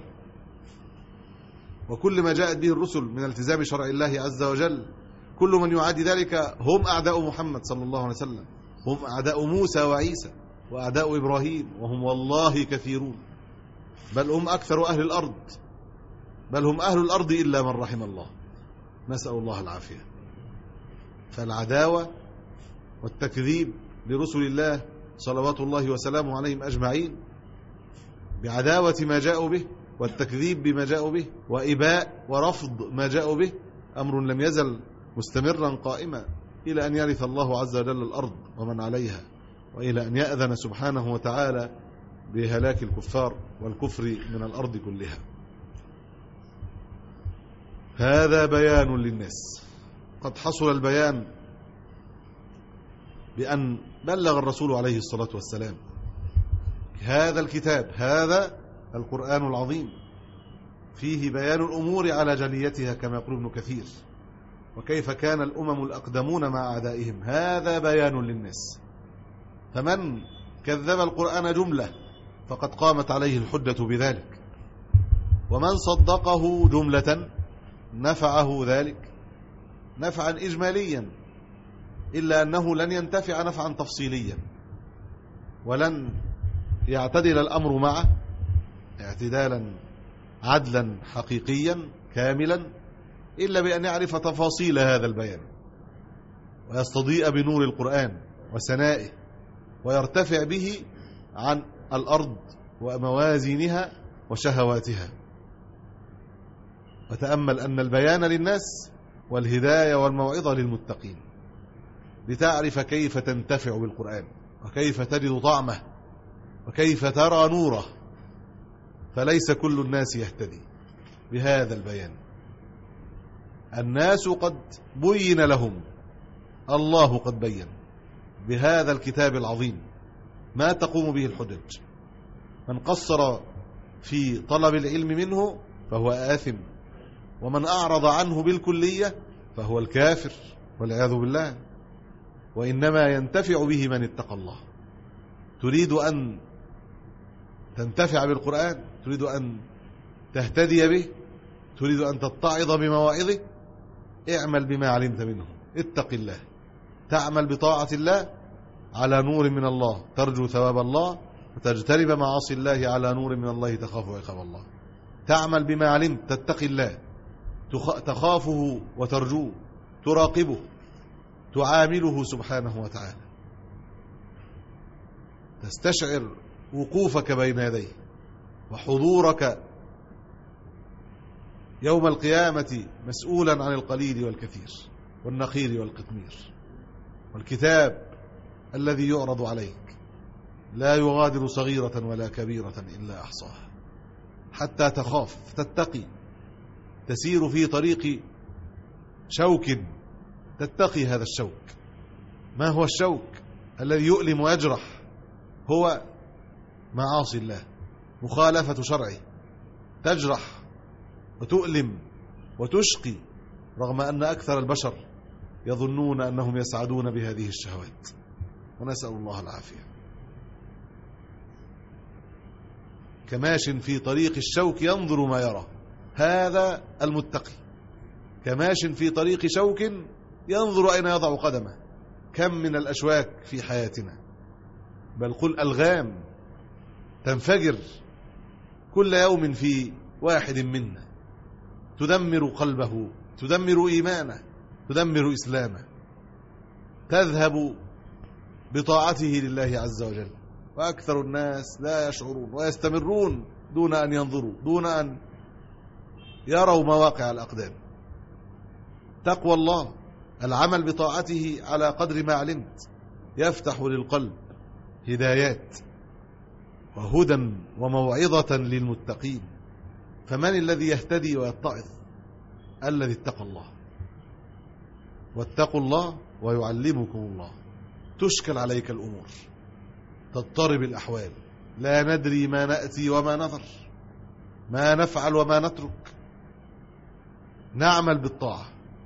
وكل ما جاءت به الرسل من التزام شرع الله عز وجل. كل من يعادي ذلك هم أعداء محمد صلى الله عليه وسلم، هم أعداء موسى وعيسى، وأعداء إبراهيم، وهم والله كثيرون، بل هم أكثر أهل الأرض، بل هم أهل الأرض إلا من رحم الله، نسأل الله العافية. فالعداوة والتكذيب لرسل الله صلوات الله وسلامه عليهم أجمعين بعداوة ما جاءوا به والتكذيب بما جاءوا به وإباء ورفض ما جاءوا به أمر لم يزل مستمرا قائما إلى أن يرث الله عز وجل الأرض ومن عليها، وإلى أن يأذن سبحانه وتعالى بهلاك الكفار والكفر من الأرض كلها. هذا بيان للناس. قد حصل البيان بأن بلغ الرسول عليه الصلاة والسلام هذا الكتاب، هذا القرآن العظيم، فيه بيان الأمور على جليتها كما يقول ابن كثير، وكيف كان الأمم الأقدمون مع أعدائهم. هذا بيان للناس، فمن كذب القرآن جملة فقد قامت عليه الحجة بذلك، ومن صدقه جملة نفعه ذلك نفعا إجماليا، إلا أنه لن ينتفع نفعا تفصيليا، ولن يعتدل الأمر معه اعتدالا عدلا حقيقيا كاملا إلا بأن يعرف تفاصيل هذا البيان، ويستضيء بنور القرآن وسنائه، ويرتفع به عن الأرض وموازينها وشهواتها. وتأمل أن البيان للناس والهداية والموعظة للمتقين، لتعرف كيف تنتفع بالقرآن، وكيف تجد طعمه، وكيف ترى نوره. فليس كل الناس يهتدي بهذا البيان. الناس قد بين لهم، الله قد بين بهذا الكتاب العظيم ما تقوم به الحجج. من قصر في طلب العلم منه فهو آثم، ومن أعرض عنه بالكلية فهو الكافر والعياذ بالله. وإنما ينتفع به من اتقى الله. تريد أن تنتفع بالقرآن، تريد أن تهتدي به، تريد أن تتعظ بمواعظه، اعمل بما علمت منه، اتق الله، تعمل بطاعة الله على نور من الله، ترجو ثواب الله، وتجتنب معاصي الله على نور من الله، تخاف عقاب الله. تعمل بما علمت، تتقي الله، تخافه وترجوه، تراقبه، تعامله سبحانه وتعالى، تستشعر وقوفك بين يديه وحضورك يوم القيامة مسؤولا عن القليل والكثير والنخير والقطمير. والكتاب الذي يعرض عليك لا يغادر صغيرة ولا كبيرة إلا أحصاها، حتى تخاف، تتقي، تسير في طريق شوك، تتقي هذا الشوك. ما هو الشوك الذي يؤلم ويجرح؟ هو معاصي الله، مخالفة شرعه، تجرح وتؤلم وتشقي، رغم أن أكثر البشر يظنون أنهم يسعدون بهذه الشهوات، ونسأل الله العافية. كماش في طريق الشوك ينظر ما يرى، هذا المتقي. كماش في طريق شوك ينظر أين يضع قدمه. كم من الأشواك في حياتنا، بل قل ألغام تنفجر كل يوم في واحد منا، تدمر قلبه، تدمر إيمانه، تدمر إسلامه، تذهب بطاعته لله عز وجل. وأكثر الناس لا يشعرون ويستمرون دون أن ينظروا، دون أن يروا مواقع الأقدام. تقوى الله، العمل بطاعته على قدر ما علمت، يفتح للقلب هدايات وهدى وموعظة للمتقين. فمن الذي يهتدي ويتعظ؟ الذي اتقى الله. واتقوا الله ويعلمكم الله. تشكل عليك الأمور، تضطرب الأحوال، لا ندري ما نأتي وما نذر، ما نفعل وما نترك. نعمل بالطاعة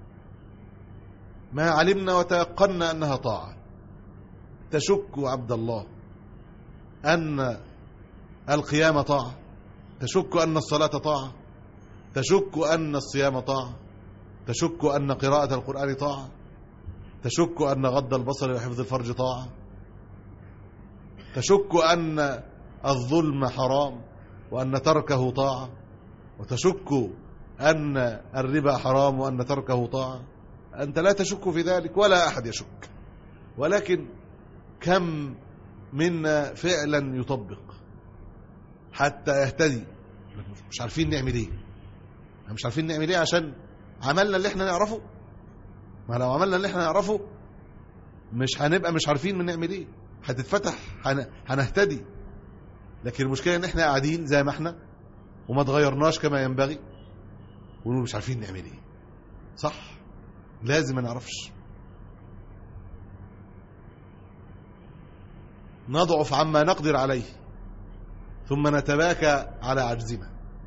ما علمنا وتيقنا أنها طاعة. تشك عبد الله أن القيام طاعة، تشك أن الصلاة طاعة، تشك أن الصيام طاعة، تشك أن قراءة القرآن طاعة، تشك أن غض البصر وحفظ الفرج طاعة. تشك أن الظلم حرام وأن تركه طاعة، وتشك أن الربا حرام وأن تركه طاعة. أنت لا تشك في ذلك ولا أحد يشك، ولكن كم منا فعلا يطبق حتى يهتدي؟ مش عارفين نعمل ايه، مش عارفين نعمل ايه عشان عملنا اللي احنا نعرفه. ما لو عملنا اللي احنا نعرفه مش هنبقى مش عارفين من نعمل ايه، هتتفتح هنهتدي. لكن المشكلة ان احنا قاعدين زي ما احنا وما تغيرناش كما ينبغي ونقول مش عارفين نعمل ايه. صح، لازم ما نعرفش، نضعف عما نقدر عليه ثم نتباكى على عجزنا.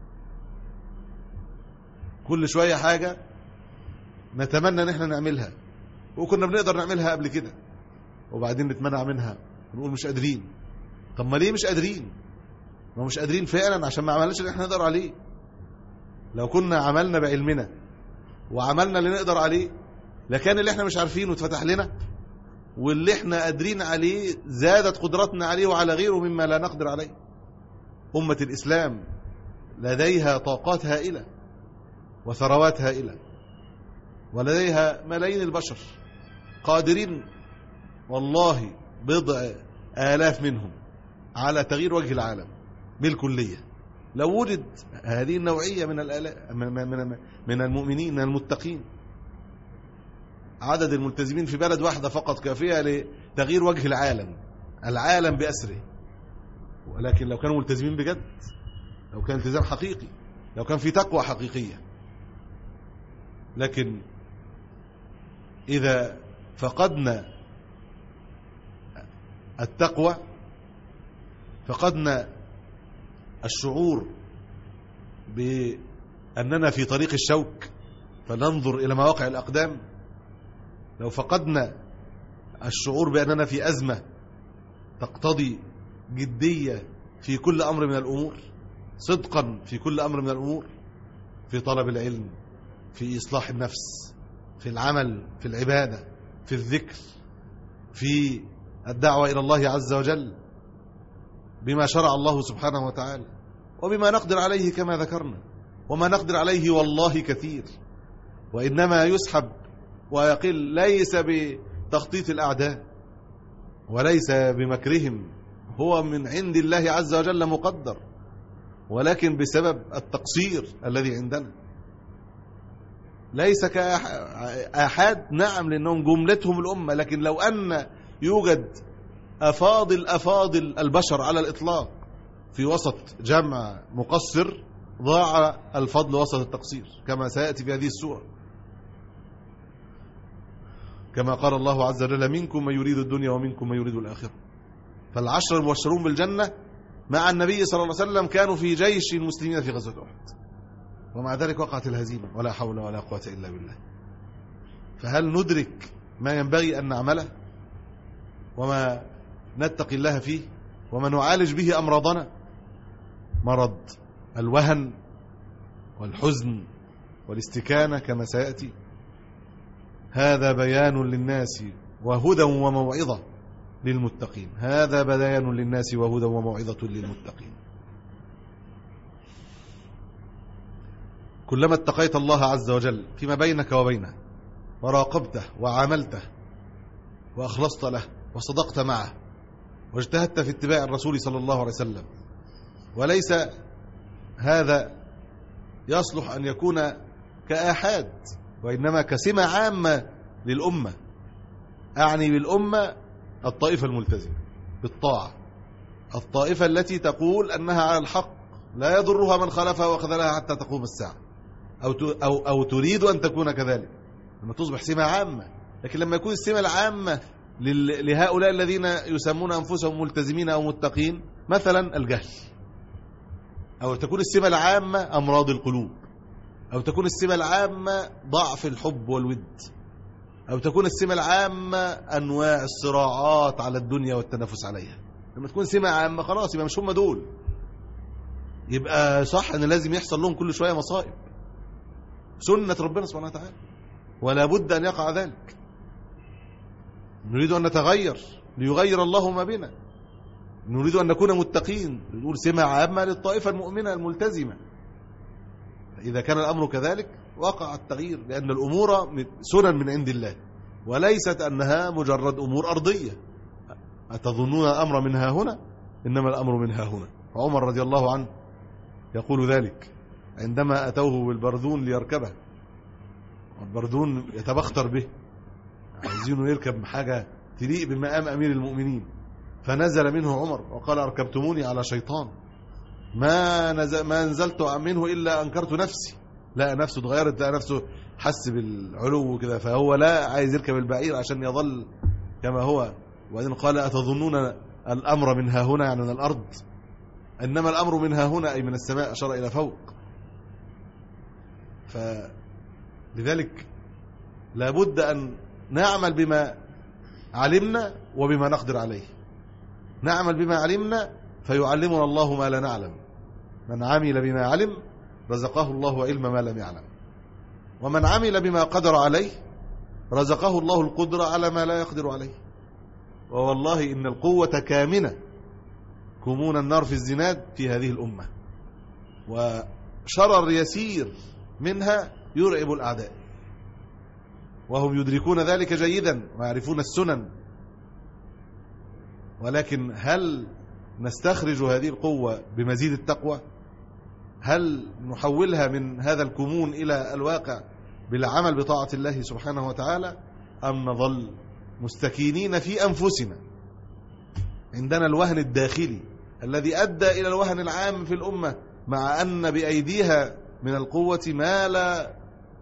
كل شوية حاجة نتمنى ان احنا نعملها وكنا بنقدر نعملها قبل كده، وبعدين نتمنع منها ونقول مش قادرين. طب ما ليه مش قادرين؟ ما مش قادرين فعلا عشان ما عملناش اللي احنا نقدر عليه. لو كنا عملنا بعلمنا وعملنا اللي نقدر عليه لكان اللي احنا مش عارفينه اتفتح لنا، واللي احنا قادرين عليه زادت قدرتنا عليه وعلى غيره مما لا نقدر عليه. أمة الإسلام لديها طاقات هائلة وثروات هائلة، ولديها ملايين البشر قادرين والله بضع آلاف منهم على تغيير وجه العالم بالكلية لو وجد هذه النوعية من من المؤمنين من المتقين. عدد الملتزمين في بلد واحدة فقط كافية لتغيير وجه العالم، العالم بأسره. ولكن لو كانوا ملتزمين بجد، لو كان التزام حقيقي، لو كان في تقوى حقيقية. لكن إذا فقدنا التقوى فقدنا الشعور بأننا في طريق الشوك فننظر إلى مواقع الأقدام، لو فقدنا الشعور بأننا في أزمة تقتضي جدية في كل أمر من الأمور، صدقا في كل أمر من الأمور، في طلب العلم، في إصلاح النفس، في العمل، في العبادة، في الذكر، في الدعوة إلى الله عز وجل بما شرع الله سبحانه وتعالى وبما نقدر عليه كما ذكرنا. وما نقدر عليه والله كثير، وإنما يسحب ويقل ليس بتخطيط الأعداء وليس بمكرهم، هو من عند الله عز وجل مقدر، ولكن بسبب التقصير الذي عندنا. ليس كأحد، نعم لأنهم جملتهم الأمة، لكن لو أن يوجد أفاضل أفاضل البشر على الإطلاق في وسط جمع مقصر ضاع الفضل وسط التقصير كما سيأتي في هذه السورة. كما قال الله عز وجل منكم من يريد الدنيا ومنكم من يريد الآخرة. فالعشر المبشرون بالجنة مع النبي صلى الله عليه وسلم كانوا في جيش المسلمين في غزوة أحد، ومع ذلك وقعت الهزيمة ولا حول ولا قوة إلا بالله. فهل ندرك ما ينبغي أن نعمله وما نتقي الله فيه وما نعالج به أمراضنا؟ مرض الوهن والحزن والاستكانة كما سيأتي. هذا بيان للناس وهدى وموعظة للمتقين. هذا بيان للناس وهدى وموعظة للمتقين. كلما اتقيت الله عز وجل فيما بينك وبينه وراقبته وعاملته وأخلصت له وصدقت معه واجتهدت في اتباع الرسول صلى الله عليه وسلم، وليس هذا يصلح أن يكون كآحاد وإنما كسمة عامة للأمة. أعني بالأمة الطائفة الملتزمة بالطاعة، الطائفة التي تقول أنها على الحق لا يضرها من خالفها وخذلها حتى تقوم الساعة، أو أو أو تريد أن تكون كذلك لما تصبح سمة عامة. لكن لما يكون السمة العامة لهؤلاء الذين يسمون أنفسهم ملتزمين أو متقين مثلا الجهل، أو تكون السمة العامة أمراض القلوب، أو تكون السمة العامة ضعف الحب والود، أو تكون السمة العامة أنواع الصراعات على الدنيا والتنافس عليها. لما تكون سمة عامة خلاص يبقى مش هم دول، يبقى صح أن لازم يحصل لهم كل شوية مصائب، سنة ربنا سبحانه وتعالى، ولا بد أن يقع ذلك. نريد أن نتغير ليغير الله ما بنا، نريد أن نكون متقين، نقول سمة عامة للطائفة المؤمنة الملتزمة. إذا كان الأمر كذلك وقع التغيير، لأن الأمور سنن من عند الله وليست أنها مجرد أمور أرضية. أتظنون أمر منها هنا؟ إنما الأمر منها هنا. عمر رضي الله عنه يقول ذلك عندما أتوه بالبرذون ليركبه، والبرذون يتبختر به، عايزينه يركب حاجة تليق بمقام أمير المؤمنين، فنزل منه عمر وقال أركبتموني على شيطان، ما نزل ما نزلت منه إلا أنكرت نفسي. لا نفسه اتغيرت، لا نفسه حس بالعلو كده، فهو لا عايز يركب البعير عشان يظل كما هو. وبعدين قال أتظنون الأمر منها هنا، يعني من الأرض؟ إنما الأمر منها هنا أي من السماء، أشار إلى فوق. فلذلك لابد أن نعمل بما علمنا وبما نقدر عليه. نعمل بما علمنا فيعلمنا الله ما لا نعلم. من عمل بما علم رزقه الله علم ما لم يعلم، ومن عمل بما قدر عليه رزقه الله القدرة على ما لا يقدر عليه. ووالله إن القوة كامنة كمون النار في الزناد في هذه الأمة، وشرر يسير منها يرعب الأعداء، وهم يدركون ذلك جيدا ويعرفون السنن. ولكن هل نستخرج هذه القوة بمزيد التقوى؟ هل نحولها من هذا الكمون إلى الواقع بالعمل بطاعة الله سبحانه وتعالى، أم نظل مستكينين في أنفسنا؟ عندنا الوهن الداخلي الذي أدى إلى الوهن العام في الأمة، مع أن بأيديها من القوة ما لا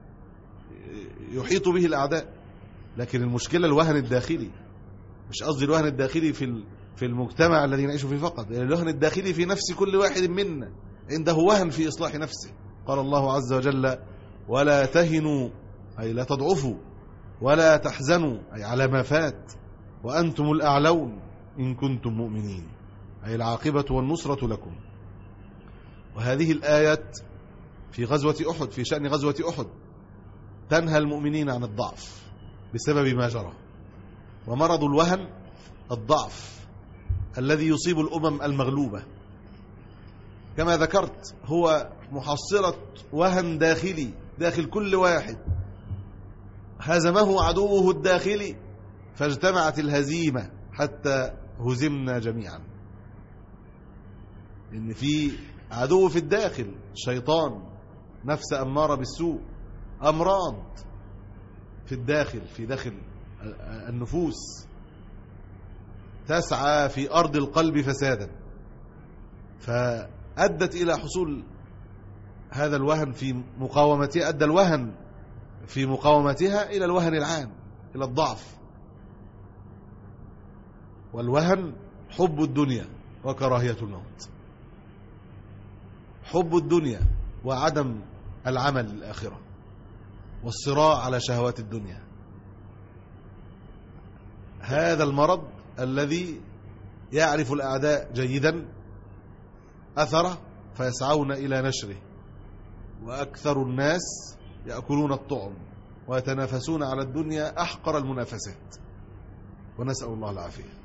يحيط به الأعداء. لكن المشكلة الوهن الداخلي، مش قصدي الوهن الداخلي في في المجتمع الذي نعيش فيه فقط، الوهن الداخلي في نفس كل واحد منا عنده وهن في إصلاح نفسه. قال الله عز وجل ولا تهنوا أي لا تضعفوا، ولا تحزنوا أي على ما فات، وأنتم الأعلون إن كنتم مؤمنين، أي العاقبة والنصرة لكم. وهذه الآيات في غزوة أحد، في شأن غزوة أحد، تنهى المؤمنين عن الضعف بسبب ما جرى. ومرض الوهن الضعف الذي يصيب الأمم المغلوبة، كما ذكرت هو محصلة وهن داخلي داخل كل واحد، هزمه عدوه الداخلي فاجتمعت الهزيمة حتى هزمنا جميعا. إن في عدو في الداخل، شيطان، نفس أمارة بالسوء، أمراض في الداخل، في داخل النفوس تسعى في أرض القلب فسادا، فأدت إلى حصول هذا الوهن في مقاومتها، أدى الوهن في مقاومتها إلى الوهن العام، إلى الضعف. والوهن حب الدنيا وكراهية الموت، حب الدنيا وعدم العمل للآخرة، والصراع على شهوات الدنيا. هذا المرض الذي يعرف الأعداء جيدا أثره فيسعون إلى نشره، وأكثر الناس يأكلون الطعم ويتنافسون على الدنيا أحقر المنافسات، ونسأل الله العافية.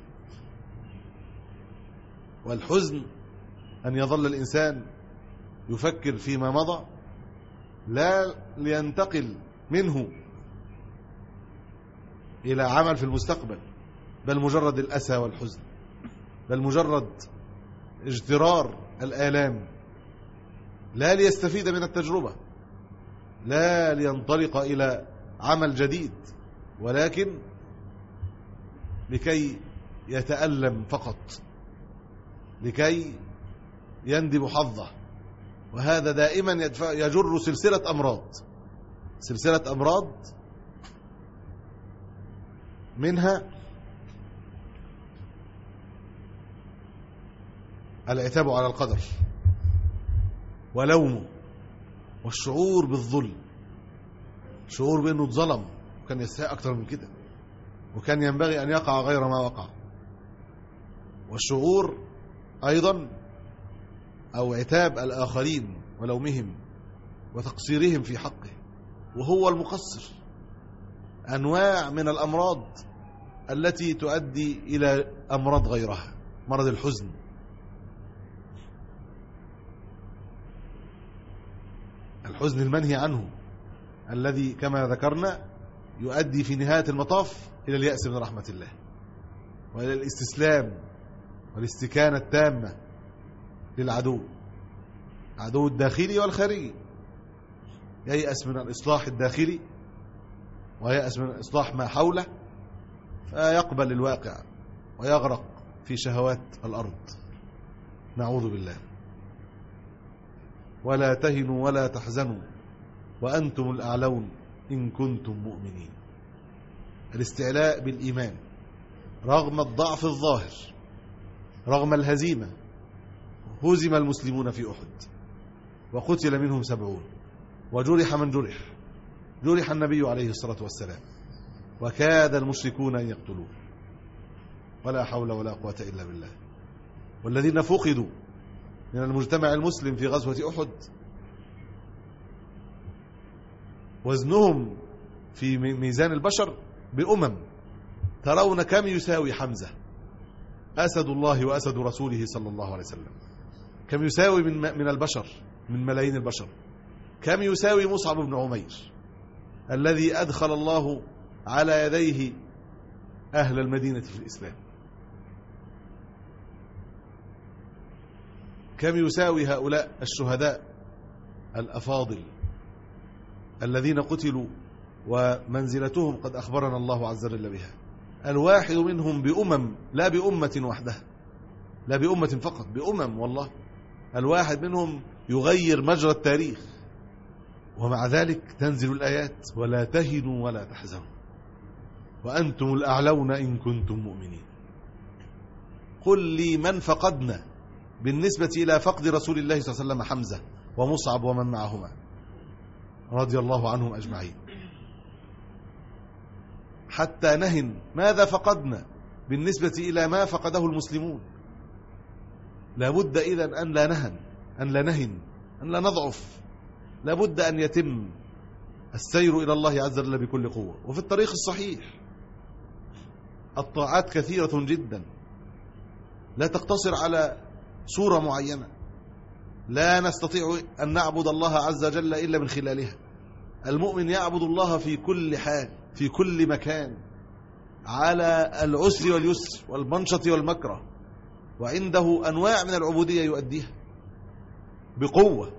والحزن أن يظل الإنسان يفكر فيما مضى لا لينتقل منه إلى عمل في المستقبل، بل مجرد الأسى والحزن، بل مجرد اجترار الآلام، لا ليستفيد من التجربة، لا لينطلق إلى عمل جديد، ولكن لكي يتألم فقط، لكي يندب حظه. وهذا دائما يجر سلسلة أمراض، سلسلة أمراض منها العتاب على القدر ولومه، والشعور بالظلم، شعور بأنه اتظلم وكان يستحق أكثر من كده، وكان ينبغي أن يقع غير ما وقع. والشعور أيضا أو عتاب الآخرين ولومهم وتقصيرهم في حقه وهو المقصر. أنواع من الأمراض التي تؤدي إلى أمراض غيرها، مرض الحزن. الحزن المنهي عنه الذي كما ذكرنا يؤدي في نهاية المطاف إلى اليأس من رحمة الله وإلى الاستسلام والاستكانة التامة للعدو، عدو الداخلي والخارجي. ييأس من الإصلاح الداخلي ويأس من إصلاح ما حوله، فيقبل الواقع ويغرق في شهوات الأرض. نعوذ بالله. ولا تهنوا ولا تحزنوا وأنتم الأعلون إن كنتم مؤمنين. الاستعلاء بالإيمان رغم الضعف الظاهر، رغم الهزيمة. هزم المسلمون في أحد وقتل منهم سبعون وجرح من جرح، جرح النبي عليه الصلاة والسلام، وكاد المشركون أن يقتلوه، ولا حول ولا قوة إلا بالله. والذين فقدوا من المجتمع المسلم في غزوة أحد وزنهم في ميزان البشر بأمم. ترون كم يساوي حمزة أسد الله وأسد رسوله صلى الله عليه وسلم، كم يساوي من من البشر، من ملايين البشر. كم يساوي مصعب بن عمير الذي أدخل الله على يديه أهل المدينة في الإسلام. كم يساوي هؤلاء الشهداء الأفاضل الذين قتلوا ومنزلتهم قد أخبرنا الله عز وجل بها. الواحد منهم بأمم، لا بأمة وحدها، لا بأمة فقط، بأمم. والله الواحد منهم يغير مجرى التاريخ. ومع ذلك تنزل الآيات ولا تهنوا ولا تحزنوا وأنتم الأعلون إن كنتم مؤمنين. قل لي من فقدنا بالنسبة إلى فقد رسول الله صلى الله عليه وسلم حمزة ومصعب ومن معهما رضي الله عنهم أجمعين. حتى نهن ماذا فقدنا بالنسبة إلى ما فقده المسلمون. لابد إذن أن لا نهن، أن لا نهن، أن لا نضعف. لابد أن يتم السير إلى الله عز وجل بكل قوة وفي الطريق الصحيح. الطاعات كثيرة جدا، لا تقتصر على صورة معينة. لا نستطيع أن نعبد الله عز وجل إلا من خلالها. المؤمن يعبد الله في كل حال، في كل مكان، على العسر واليسر والمنشط والمكره، وعنده أنواع من العبودية يؤديها بقوة.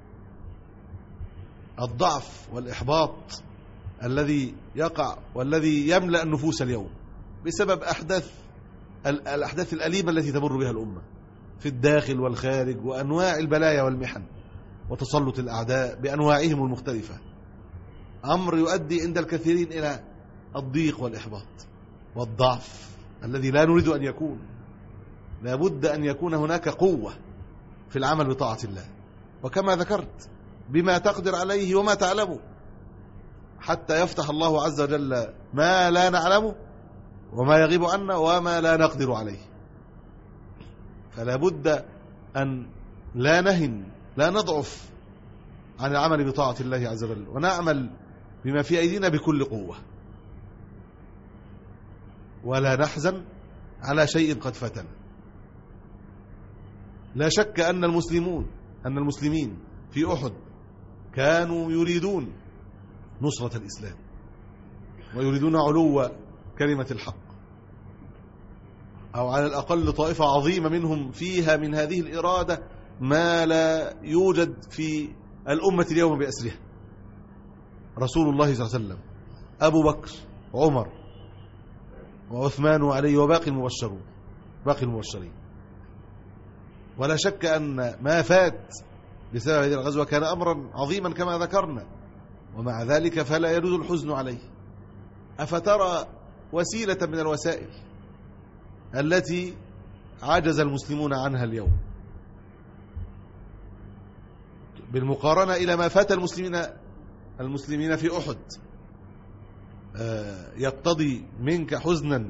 الضعف والإحباط الذي يقع والذي يملأ النفوس اليوم بسبب أحداث الأحداث الأليمة التي تمر بها الأمة في الداخل والخارج، وأنواع البلايا والمحن وتسلط الأعداء بأنواعهم المختلفة، أمر يؤدي عند الكثيرين إلى الضيق والإحباط والضعف الذي لا نريد أن يكون. لا بد أن يكون هناك قوة في العمل بطاعة الله، وكما ذكرت بما تقدر عليه وما تعلمه، حتى يفتح الله عز وجل ما لا نعلمه وما يغيب عنا وما لا نقدر عليه. فلا بد أن لا نهن، لا نضعف عن العمل بطاعة الله عز وجل، ونعمل بما في أيدينا بكل قوة، ولا نحزن على شيء قد فتن. لا شك أن المسلمون أن المسلمين في أحد كانوا يريدون نصرة الإسلام ويريدون علو كلمة الحق، أو على الأقل طائفة عظيمة منهم فيها من هذه الإرادة ما لا يوجد في الأمة اليوم بأسرها. رسول الله صلى الله عليه وسلم، أبو بكر، عمر، وعثمان وعلي وباقي المبشرون باقي المبشرين. ولا شك أن ما فات بسبب هذه الغزوة كان أمرا عظيما كما ذكرنا، ومع ذلك فلا يجوز الحزن عليه. أفترى وسيلة من الوسائل التي عجز المسلمون عنها اليوم بالمقارنة إلى ما فات المسلمين المسلمين في أحد يقتضي منك حزنا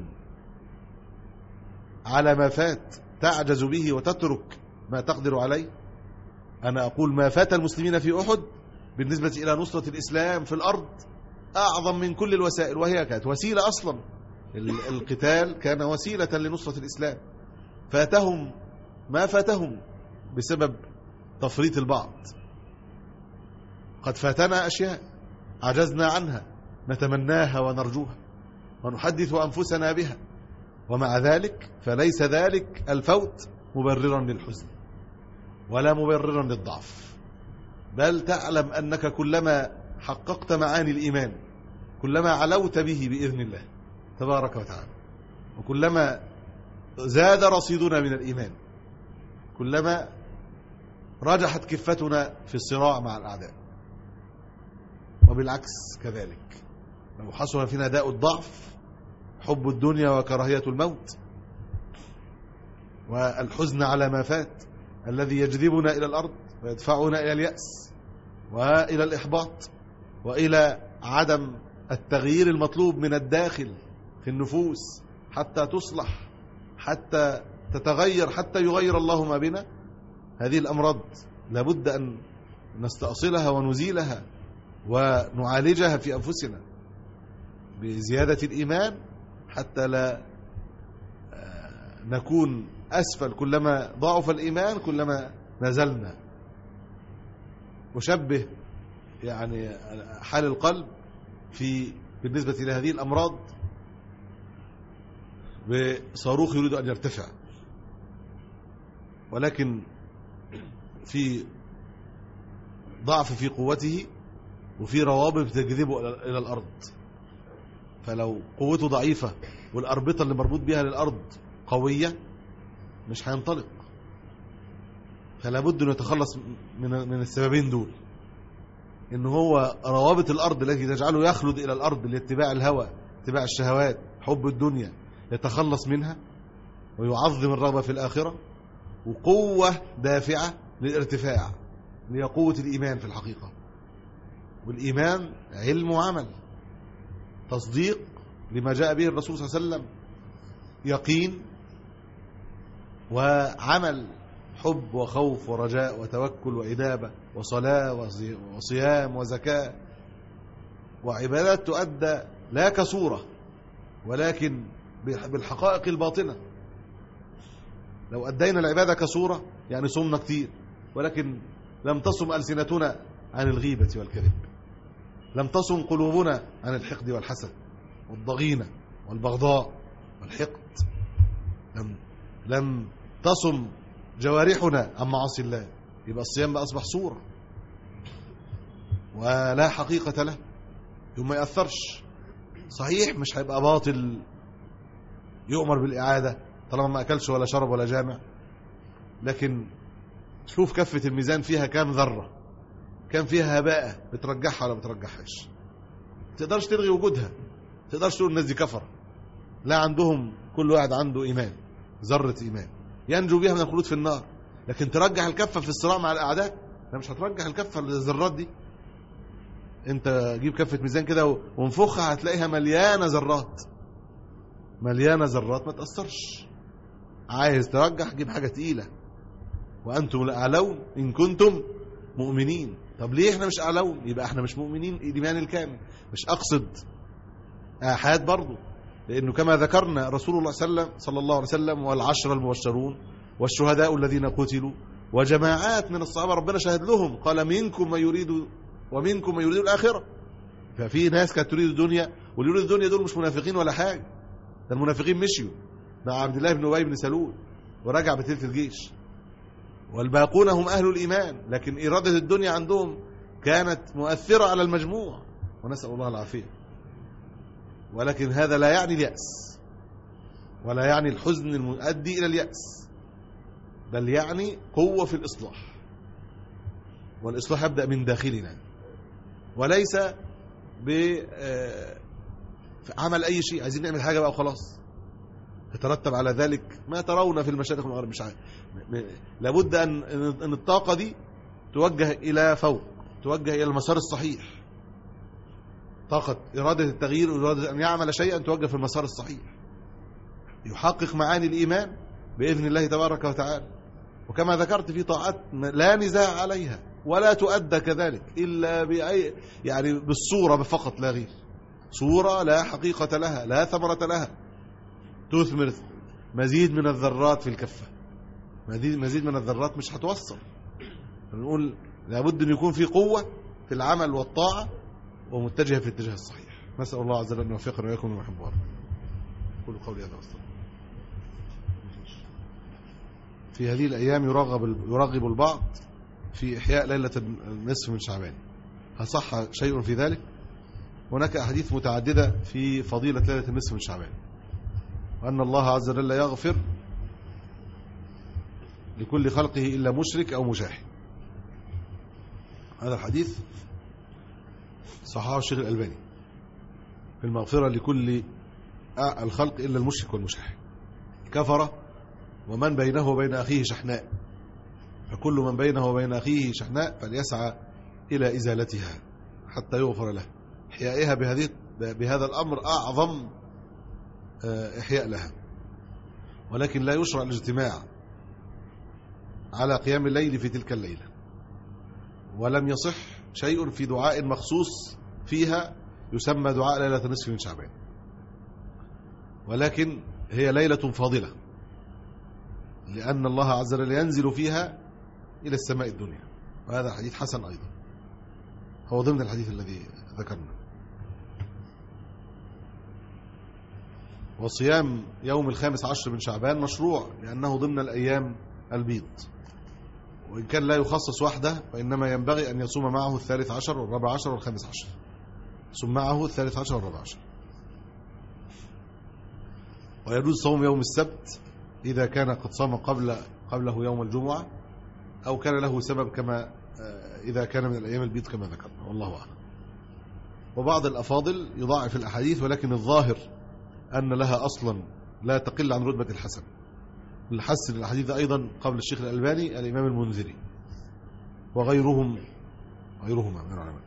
على ما فات تعجز به وتترك ما تقدر عليه؟ أنا أقول ما فات المسلمين في أحد بالنسبة إلى نصرة الإسلام في الأرض أعظم من كل الوسائل، وهي كانت وسيلة أصلا. القتال كان وسيلة لنصرة الإسلام، فاتهم ما فاتهم بسبب تفريط البعض. قد فاتنا أشياء عجزنا عنها نتمناها ونرجوها ونحدث أنفسنا بها، ومع ذلك فليس ذلك الفوت مبررا للحزن ولا مبررا للضعف، بل تعلم أنك كلما حققت معاني الإيمان كلما علوت به بإذن الله تبارك وتعالى، وكلما زاد رصيدنا من الإيمان كلما رجحت كفتنا في الصراع مع الأعداء. وبالعكس كذلك لو حصل فينا داء الضعف حب الدنيا وكراهية الموت والحزن على ما فات الذي يجذبنا إلى الأرض ويدفعنا إلى اليأس وإلى الإحباط وإلى عدم التغيير المطلوب من الداخل في النفوس حتى تصلح، حتى تتغير، حتى يغير الله ما بنا، هذه الأمراض لابد أن نستأصلها ونزيلها ونعالجها في أنفسنا بزيادة الإيمان حتى لا نكون أسفل. كلما ضعف الإيمان كلما نزلنا. أشبه يعني حال القلب في بالنسبة إلى هذه الأمراض بصاروخ يريد أن يرتفع، ولكن في ضعف في قوته وفي روابط تجذبه إلى الأرض. فلو قوته ضعيفة والأربطة اللي مربوط بها للأرض قوية مش هينطلق. فلا بد أن يتخلص من من السببين دول، إن هو روابط الأرض التي تجعله يخلد إلى الأرض لاتباع الهوى، اتباع الشهوات، حب الدنيا، يتخلص منها ويعظم الرغبة في الآخرة، وقوة دافعة للارتفاع اللي هي قوة الإيمان في الحقيقة. والإيمان علم وعمل، تصديق لما جاء به الرسول صلى الله عليه وسلم، يقين وعمل، حب وخوف ورجاء وتوكل وإنابة وصلاة وصيام وزكاة وعبادات تؤدى لا كصورة ولكن بالحقائق الباطنة. لو أدينا العبادة كصورة يعني صمنا كتير ولكن لم تصم ألسنتنا عن الغيبة والكذب، لم تصم قلوبنا عن الحقد والحسد والضغينة والبغضاء والحقد، لم لم تصم جوارحنا عن معاصي الله، يبقى الصيام بقى أصبح صورة ولا حقيقة له، يوم ما يأثرش. صحيح مش هيبقى باطل يؤمر بالإعادة طالما ما أكلش ولا شرب ولا جامع، لكن شوف كفة الميزان فيها كام ذرة، كان فيها هباء بترجحها ولا بترجحهاش. تقدرش تلغي وجودها، تقدرش تقول الناس دي كفر، لا، عندهم كل واحد عنده إيمان، ذرة إيمان ينجو بها من الخلود في النار. لكن ترجح الكفة في الصراع مع الأعداء، لا، مش هترجح الكفة للذرات دي. انت جيب كفة ميزان كده وانفخها هتلاقيها مليانة ذرات، مليانة ذرات ما تأثرش. عايز ترجح جيب حاجة تقيلة، وأنتم الأعلون إن كنتم مؤمنين. طب ليه احنا مش أعلون؟ يبقى احنا مش مؤمنين الإيمان الكامل. مش أقصد آحاد برضو، لأنه كما ذكرنا رسول الله صلى الله عليه وسلم والعشر المبشرون والشهداء الذين قتلوا وجماعات من الصحابة ربنا شهد لهم، قال منكم من يريد ومنكم من يريد الآخرة. ففي ناس كانت تريد الدنيا، واللي يريد الدنيا دول مش منافقين ولا حاجة، ده المنافقين مشيوا مع عبد الله بن أبي بن سلول ورجع بتلك الجيش، والباقون هم أهل الإيمان، لكن إرادة الدنيا عندهم كانت مؤثرة على المجموع، ونسأل الله العافية. ولكن هذا لا يعني اليأس ولا يعني الحزن المؤدي إلى اليأس، بل يعني قوة في الإصلاح، والإصلاح يبدأ من داخلنا وليس بعمل أي شيء. عايزين نعمل حاجة بقى وخلاص يترتب على ذلك ما ترون في المشارق والمغارب، مش عارف. لابد أن أن الطاقة دي توجه إلى فوق، توجه إلى المسار الصحيح. طاقة إرادة التغيير وإرادة أن يعمل شيئا توجه في المسار الصحيح، يحقق معاني الإيمان بإذن الله تبارك وتعالى. وكما ذكرت في طاعات لا نزاع عليها ولا تؤدى كذلك إلا بأي يعني بالصورة فقط لا غير، صورة لا حقيقة لها، لا ثمرة لها، تثمر مزيد من الذرات في الكفة، مزيد من الذرات مش هتوصل. نقول لابد أن يكون في قوة في العمل والطاعة ومتجهة في الاتجاه الصحيح. نسأل الله عز وجل أن يوفقنا وإياكم لما يحب ويرضى. قولوا قولي هذا واستغفر. في هذه الأيام يرغب يرغب البعض في إحياء ليلة النصف من شعبان. هصح شيء في ذلك؟ هناك أحاديث متعددة في فضيلة ليلة النصف من شعبان، وأن الله عز وجل يغفر لكل خلقه إلا مشرك أو مشاحن. هذا الحديث صححه الشيخ الألباني في المغفرة لكل الخلق إلا المشرك والمشاحن، كفر ومن بينه وبين أخيه شحناء، فكل من بينه وبين أخيه شحناء فليسعى إلى إزالتها حتى يغفر له. إحيائها بهذه بهذا الأمر أعظم إحياء لها، ولكن لا يشرع الاجتماع على قيام الليل في تلك الليلة، ولم يصح شيء في دعاء مخصوص فيها يسمى دعاء ليلة نصف من شعبان، ولكن هي ليلة فاضلة لأن الله عز وجل ينزل فيها إلى السماء الدنيا، وهذا حديث حسن أيضا، هو ضمن الحديث الذي ذكرنا. وصيام يوم الخامس عشر من شعبان مشروع لأنه ضمن الأيام البيض، وإن كان لا يخصص وحده فإنما ينبغي أن يصوم معه الثالث عشر والرابع عشر والخامس عشر، صوم معه الثالث عشر والرابع عشر. ويجوز صوم يوم السبت إذا كان قد صام قبل قبله يوم الجمعة، أو كان له سبب كما إذا كان من الأيام البيض كما ذكرنا، والله أعلم. وبعض الأفاضل يضاعف الأحاديث، ولكن الظاهر أن لها أصلا لا تقل عن رتبة الحسن. الحسن الحديث أيضا قبل الشيخ الألباني الإمام المنذري وغيرهم غيرهما من العلماء.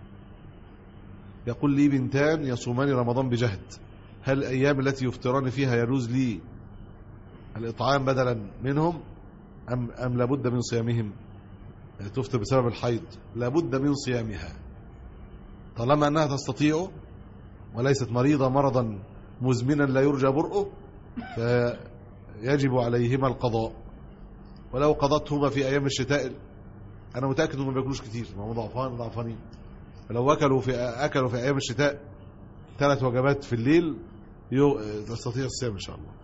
يقول لي بنتان يصومان رمضان بجهد، هل الأيام التي يفطران فيها يجوز لي الإطعام بدلا منهم أم, أم لابد من صيامهم؟ تفطر بسبب الحيض، لابد من صيامها طالما أنها تستطيع وليست مريضة مرضا مزمنا لا يرجى برؤه، فيجب عليهما القضاء. ولو قضتهما في أيام الشتاء أنا متأكد أنهم ما بيأكلوش كتير، ما هم ضعفان ضعفانين، فلو أكلوا في أكلوا في أيام الشتاء ثلاث وجبات في الليل تستطيع الصيام إن شاء الله.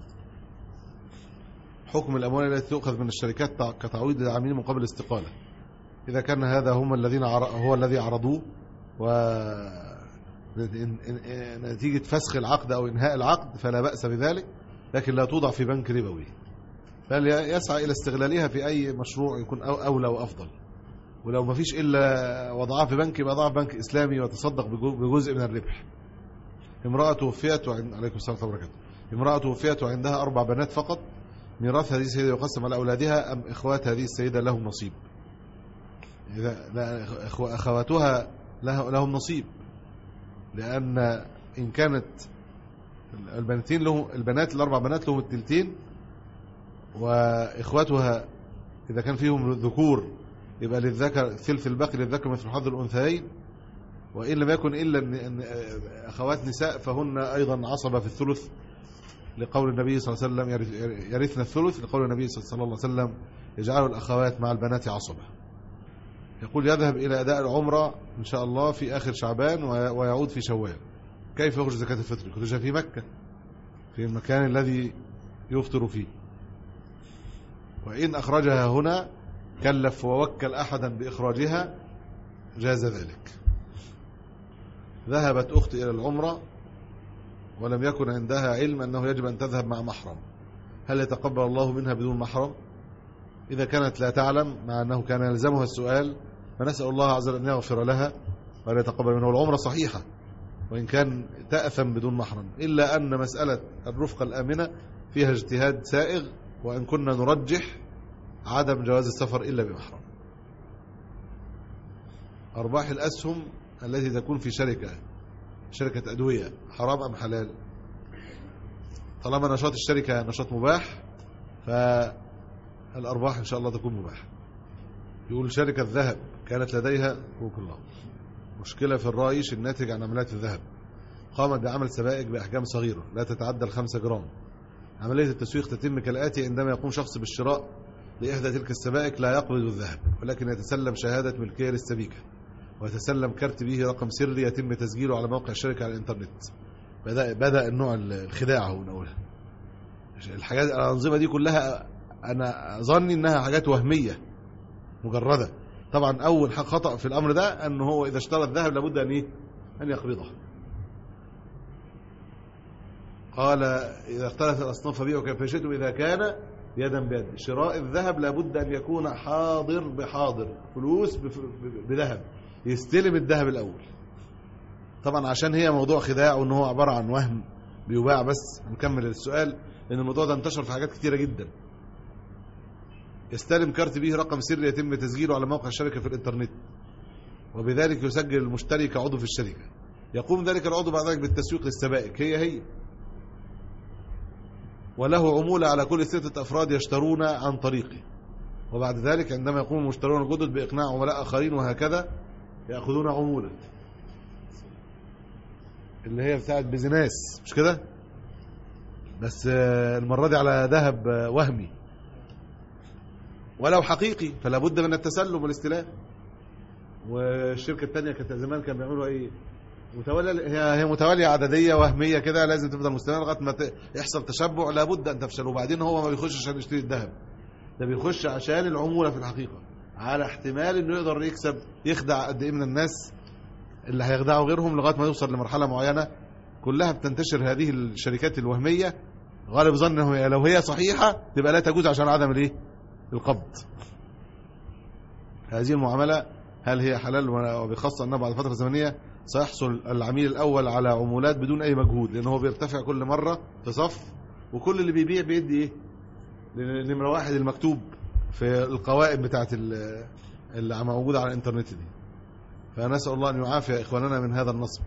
حكم الأموال التي تؤخذ من الشركات كتعويض للعاملين مقابل الاستقالة، إذا كان هذا هم الذين هو الذي عرضوه ونتيجة فسخ العقد أو إنهاء العقد فلا بأس بذلك، لكن لا توضع في بنك ربوي، بل يسعى إلى استغلالها في أي مشروع يكون أولى وأفضل. ولو ما فيش إلا وضعها في بنك يبقى ضعها في بنك إسلامي وتصدق بجزء من الربح. امرأة توفيت وعند عليكم السلام وبركاته امرأة توفيت وعندها أربع بنات فقط، ميراث هذه السيدة يقسم على أولادها أم إخوات هذه السيدة لهم نصيب؟ إذا لا أخواتها لهم نصيب، لأن إن كانت البنتين لهم البنات الأربع بنات لهم التلتين، وإخواتها إذا كان فيهم ذكور يبقى للذكر ثلث الباقي للذكر مثل حظ الأنثيين، وإن لم يكن إلا أن أخوات نساء فهن أيضا عصبة في الثلث، لقول النبي صلى الله عليه وسلم يرثن الثلث، لقول النبي صلى الله عليه وسلم يجعل الأخوات مع البنات عصبة. يقول يذهب إلى أداء العمرة إن شاء الله في آخر شعبان ويعود في شوال، كيف يخرج زكاة الفطر؟ يخرجها في مكة في المكان الذي يفطر فيه، وإن أخرجها هنا كلف ووكل أحدا بإخراجها جاز ذلك. ذهبت أخت إلى العمرة ولم يكن عندها علم أنه يجب أن تذهب مع محرم، هل يتقبل الله منها بدون محرم؟ إذا كانت لا تعلم مع أنه كان يلزمها السؤال فنسأل الله عز وجل أن يغفر لها ولا يتقبل منها. العمرة صحيحة وإن كان تأثم بدون محرم، إلا أن مسألة الرفقة الآمنة فيها اجتهاد سائغ، وإن كنا نرجح عدم جواز السفر إلا بمحرم. أرباح الأسهم التي تكون في شركة شركة أدوية حرام أم حلال؟ طالما نشاط الشركة نشاط مباح فالأرباح إن شاء الله تكون مباحة. يقول شركة الذهب كانت لديها الله مشكلة في الرائش الناتج عن عمليات الذهب، قامت بعمل سبائك بأحجام صغيرة لا تتعدى الخمسة جرام، عملية التسويق تتم كالآتي: عندما يقوم شخص بالشراء لإحدى تلك السبائك لا يقبض الذهب، ولكن يتسلم شهادة ملكية للسبيكة، ويتسلم كارت به رقم سري يتم تسجيله على موقع الشركة على الإنترنت. بدأ, بدأ النوع الخداع هو نقولها. الحاجات الأنظمة دي كلها أنا ظني أنها حاجات وهمية مجردة. طبعا أول خطأ في الأمر ده أنه هو إذا اشترى الذهب لابد أن إيه؟ أن يقبضه. قال: إذا اختلفت الأصناف فبيعوا كيف شئتم إذا كان يدا بيد. شراء الذهب لابد أن يكون حاضر بحاضر، فلوس بذهب، يستلم الذهب الأول. طبعا عشان هي موضوع خداع وأنه هو عبارة عن وهم بيباع بس. هنكمل السؤال لأن الموضوع ده انتشر في حاجات كتيرة جدا. يستلم كارت به رقم سري يتم تسجيله على موقع الشركة في الإنترنت، وبذلك يسجل المشتري كعضو في الشركة. يقوم ذلك العضو بعد ذلك بالتسويق للسبائك هي هي، وله عمولة على كل ستة أفراد يشترون عن طريقه. وبعد ذلك عندما يقوم المشترون الجدد بإقناع عملاء آخرين وهكذا يأخذون عمولة، اللي هي بتاعت بيزنس، مش كده؟ بس المرة دي على ذهب وهمي ولو حقيقي، فلا بد من التسلم والاستلام. والشركة الثانية كانت زمان كان بيعملوا ايه؟ متوالية، هي متوالية عددية وهمية كده، لازم تفضل مستمرة لغاية ما يحصل تشبع، لابد ان تفشل. وبعدين هو ما بيخش عشان يشتري الذهب، ده بيخش عشان العمولة في الحقيقة، على احتمال انه يقدر يكسب، يخدع قد ايه من الناس اللي هيخدعوا غيرهم لغاية ما يوصل لمرحلة معينة. كلها بتنتشر هذه الشركات الوهمية. غالب ظنه لو هي صحيحة تبقى لا تجوز عشان عدم الايه؟ القبض. هذه المعاملة هل هي حلال؟ وبخاصة أنه بعد فترة زمنية سيحصل العميل الأول على عمولات بدون أي مجهود، لأنه هو بيرتفع كل مرة في صف، وكل اللي بيبيع بيدي إيه؟ نمرة واحد المكتوب في القوائم بتاعت اللي موجودة على الإنترنت دي. فنسأل الله أن يعافي إخواننا من هذا النصب.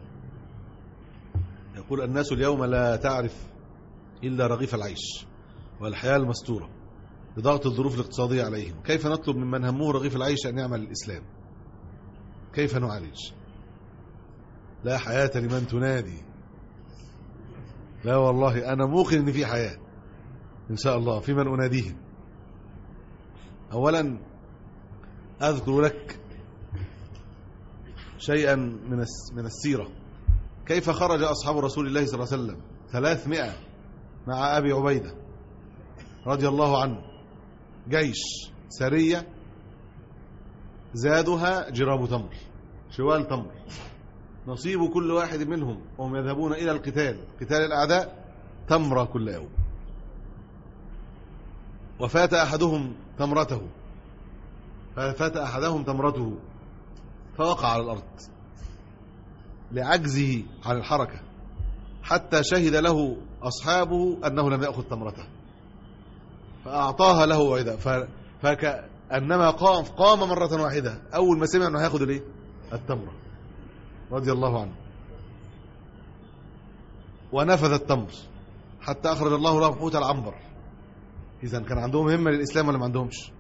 يقول: الناس اليوم لا تعرف إلا رغيف العيش والحياة المستورة لضغط الظروف الاقتصادية عليهم. كيف نطلب ممن همه رغيف العيش أن يعمل الإسلام؟ كيف نعالج؟ لا حياة لمن تنادي. لا والله أنا موقن أن في حياة إن شاء الله في من أناديهم. أولا أذكر لك شيئا من من السيرة. كيف خرج أصحاب رسول الله صلى الله عليه وسلم ثلاثمائة مع أبي عبيدة رضي الله عنه، جيش سرية زادها جراب تمر، شوال تمر، نصيب كل واحد منهم وهم يذهبون إلى القتال، قتال الأعداء، تمرة كل يوم. وفات أحدهم تمرته، ففات أحدهم تمرته فوقع على الأرض لعجزه عن الحركة، حتى شهد له أصحابه أنه لم يأخذ تمرته فأعطاها له عيدا، فكأنما قام قام مرة واحدة أول ما سمع أنه هياخد الايه؟ التمرة، رضي الله عنه. ونفذ التمر حتى أخرج الله له حوت العنبر. إذن كان عندهم همة للإسلام ولا ما عندهمش؟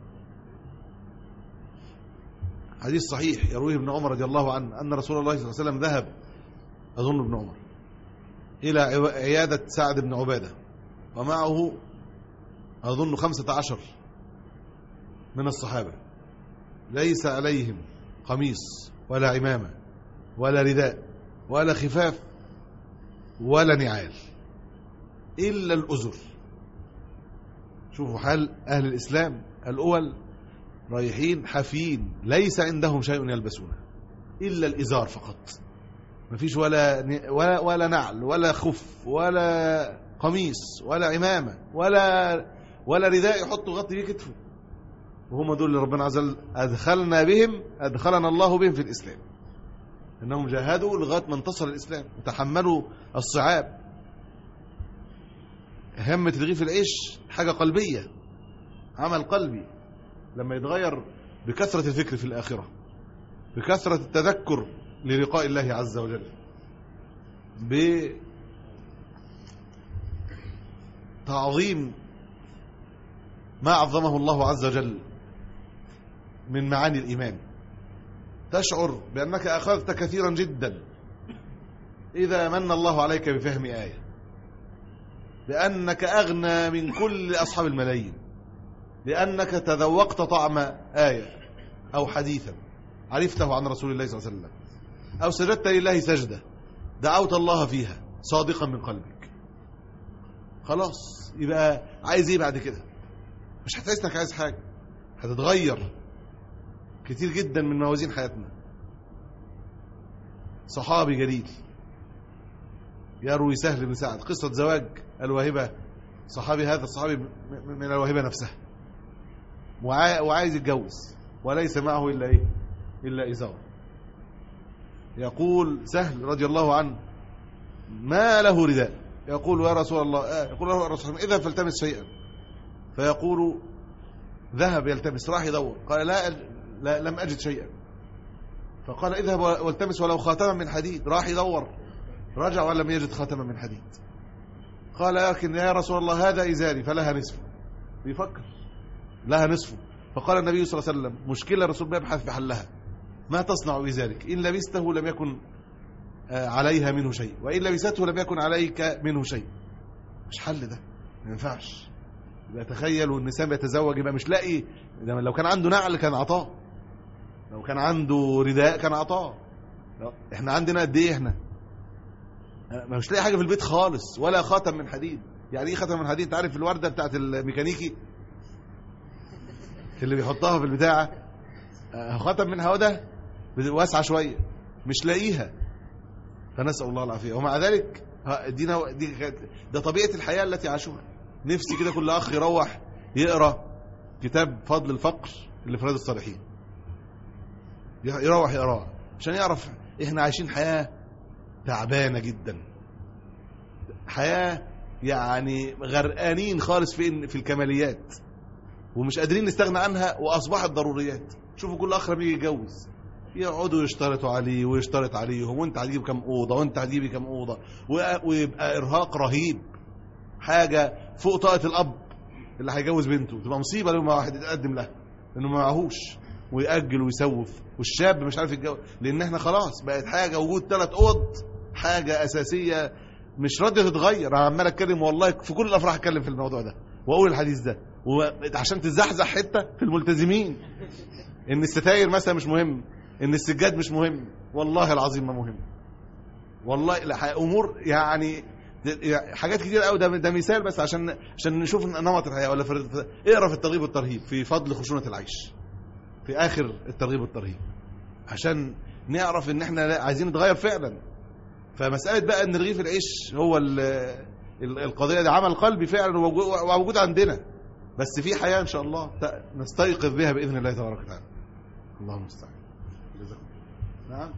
حديث صحيح يرويه ابن عمر رضي الله عنه أن رسول الله صلى الله عليه وسلم ذهب، أظن ابن عمر، إلى عيادة سعد بن عبادة ومعه أظن خمسة عشر من الصحابة، ليس عليهم قميص ولا عمامة ولا رداء ولا خفاف ولا نعال إلا الأزر. شوفوا حال أهل الإسلام الأول، رايحين حافيين ليس عندهم شيء يلبسونه إلا الإزار فقط، ما فيش ولا ولا ولا نعل ولا خف ولا قميص ولا عمامة ولا ولا رداء يحطوا غطي بيه كتفه. وهم دول اللي ربنا عز وجل أدخلنا بهم أدخلنا الله بهم في الإسلام، إنهم جاهدوا لغاية ما انتصر الإسلام وتحملوا الصعاب. همة رغيف العيش حاجة قلبية، عمل قلبي لما يتغير بكثرة الفكر في الآخرة، بكثرة التذكر للقاء الله عز وجل، بتعظيم ما عظمه الله عز وجل من معاني الإيمان. تشعر بأنك أخذت كثيرا جدا إذا من الله عليك بفهم آية، لأنك أغنى من كل أصحاب الملايين، لأنك تذوقت طعم آية أو حديثا عرفته عن رسول الله صلى الله عليه وسلم، أو سجدت لله سجدة دعوت الله فيها صادقا من قلبك. خلاص، يبقى عايز ايه بعد كده؟ مش هتحس انك عايز حاجة، هتتغير كتير جدا من موازين حياتنا. صحابي جليل يروي سهل بن سعد قصة زواج الواهبة، صحابي هذا الصحابي من الواهبة نفسها، وعايز يتجوز وليس معه إلا إيه؟ إلا إزار. يقول سهل رضي الله عنه ما له رداء، يقول يا رسول الله آه يقول له الرسول إذا فالتمس شيئا، فيقول ذهب يلتمس، راح يدور، قال لا, لا لم أجد شيئا، فقال اذهب والتمس ولو خاتما من حديد، راح يدور رجع ولم يجد خاتما من حديد، قال لكن يا رسول الله هذا إزاري فلها نصف، بيفكر لها نصفه، فقال النبي صلى الله عليه وسلم مشكلة الرسول بيبحث بحلها، ما تصنع بذلك؟ إن لبسته لم يكن عليها منه شيء، وإن لبسته لم يكن عليك منه شيء. مش حل ده، ما ينفعش. يبقى تخيل والنساء بيتزوج يبقى مش لاقي، لو كان عنده نعل كان عطاه، لو كان عنده رداء كان عطاه. احنا عندنا قد ايه؟ احنا مش لاقي حاجه في البيت خالص، ولا خاتم من حديد. يعني ايه خاتم من حديد؟ انت عارف الورده بتاعت الميكانيكي اللي بيحطها في البتاعه، خاتم من هوده واسعه شويه، مش لاقيها، فنسال الله العافيه. ومع ذلك دينا دي ده طبيعه الحياه التي عاشوها. نفسي كده كل اخ يروح يقرا كتاب فضل الفقر اللي في رياض الصالحين، يروح يقراه عشان يعرف احنا عايشين حياه تعبانه جدا، حياه يعني غرقانين خالص في في الكماليات ومش قادرين نستغنى عنها، واصبحت ضروريات. شوفوا كل اخ بيجي يتجوز يقعدوا يشترطوا عليه ويشترط عليهم، وانت هتجيب كام اوضه وانت هتجيبي كام اوضه، ويبقى ارهاق رهيب، حاجه فوق طاقه الاب اللي هيجوز بنته. تبقى مصيبه لما واحد يتقدم لها انه ما معهوش ويأجل ويسوف، والشاب مش عارف يتجوز، لان احنا خلاص بقت حاجه وجود ثلاث اوض حاجه اساسيه مش راضيه تتغير. انا عمال اتكلم والله في كل الافراح اتكلم في الموضوع ده واقول الحديث ده، وعشان تزحزح حته في الملتزمين ان الستاير مثلا مش مهم، ان السجاد مش مهم، والله العظيم ما مهم، والله لا، امور يعني حاجات كتير قوي. ده ده مثال بس عشان عشان نشوف نمط الحياه. ولا في اقرا في الترغيب والترهيب في فضل خشونه العيش في اخر الترغيب والترهيب، عشان نعرف ان احنا عايزين نتغير فعلا. فمساله بقى ان رغيف العيش هو القضيه دي عمل قلبي فعلا وموجود عندنا، بس في حياه ان شاء الله نستيقظ بها باذن الله تبارك وتعالى. اللهم المستعان. نعم،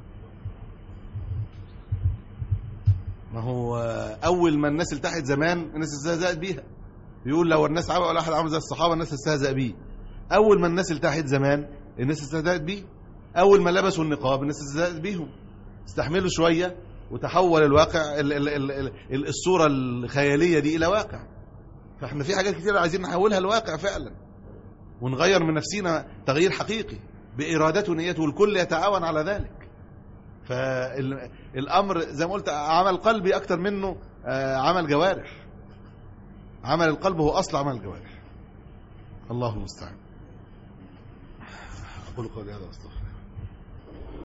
ما هو اول ما الناس التحت زمان الناس استهزأت بيها، بيقول لو الناس عملوا ولا احد عمل زي الصحابه الناس استهزأ بيه. اول ما الناس التحت زمان الناس استهزأت بيه، اول ما لبسوا النقاب الناس استهزأت بيهم. استحملوا شويه وتحول الواقع ال ال ال ال الصوره الخياليه دي الى واقع. فاحنا في حاجات كتير عايزين نحولها لواقع فعلا، ونغير من نفسنا تغيير حقيقي بإرادته ونيته، والكل يتعاون على ذلك. فالأمر زي ما قلت عمل قلبي أكتر منه عمل جوارح. عمل القلب هو أصل عمل الجوارح. الله المستعان. أقول قولي هذا واستغفر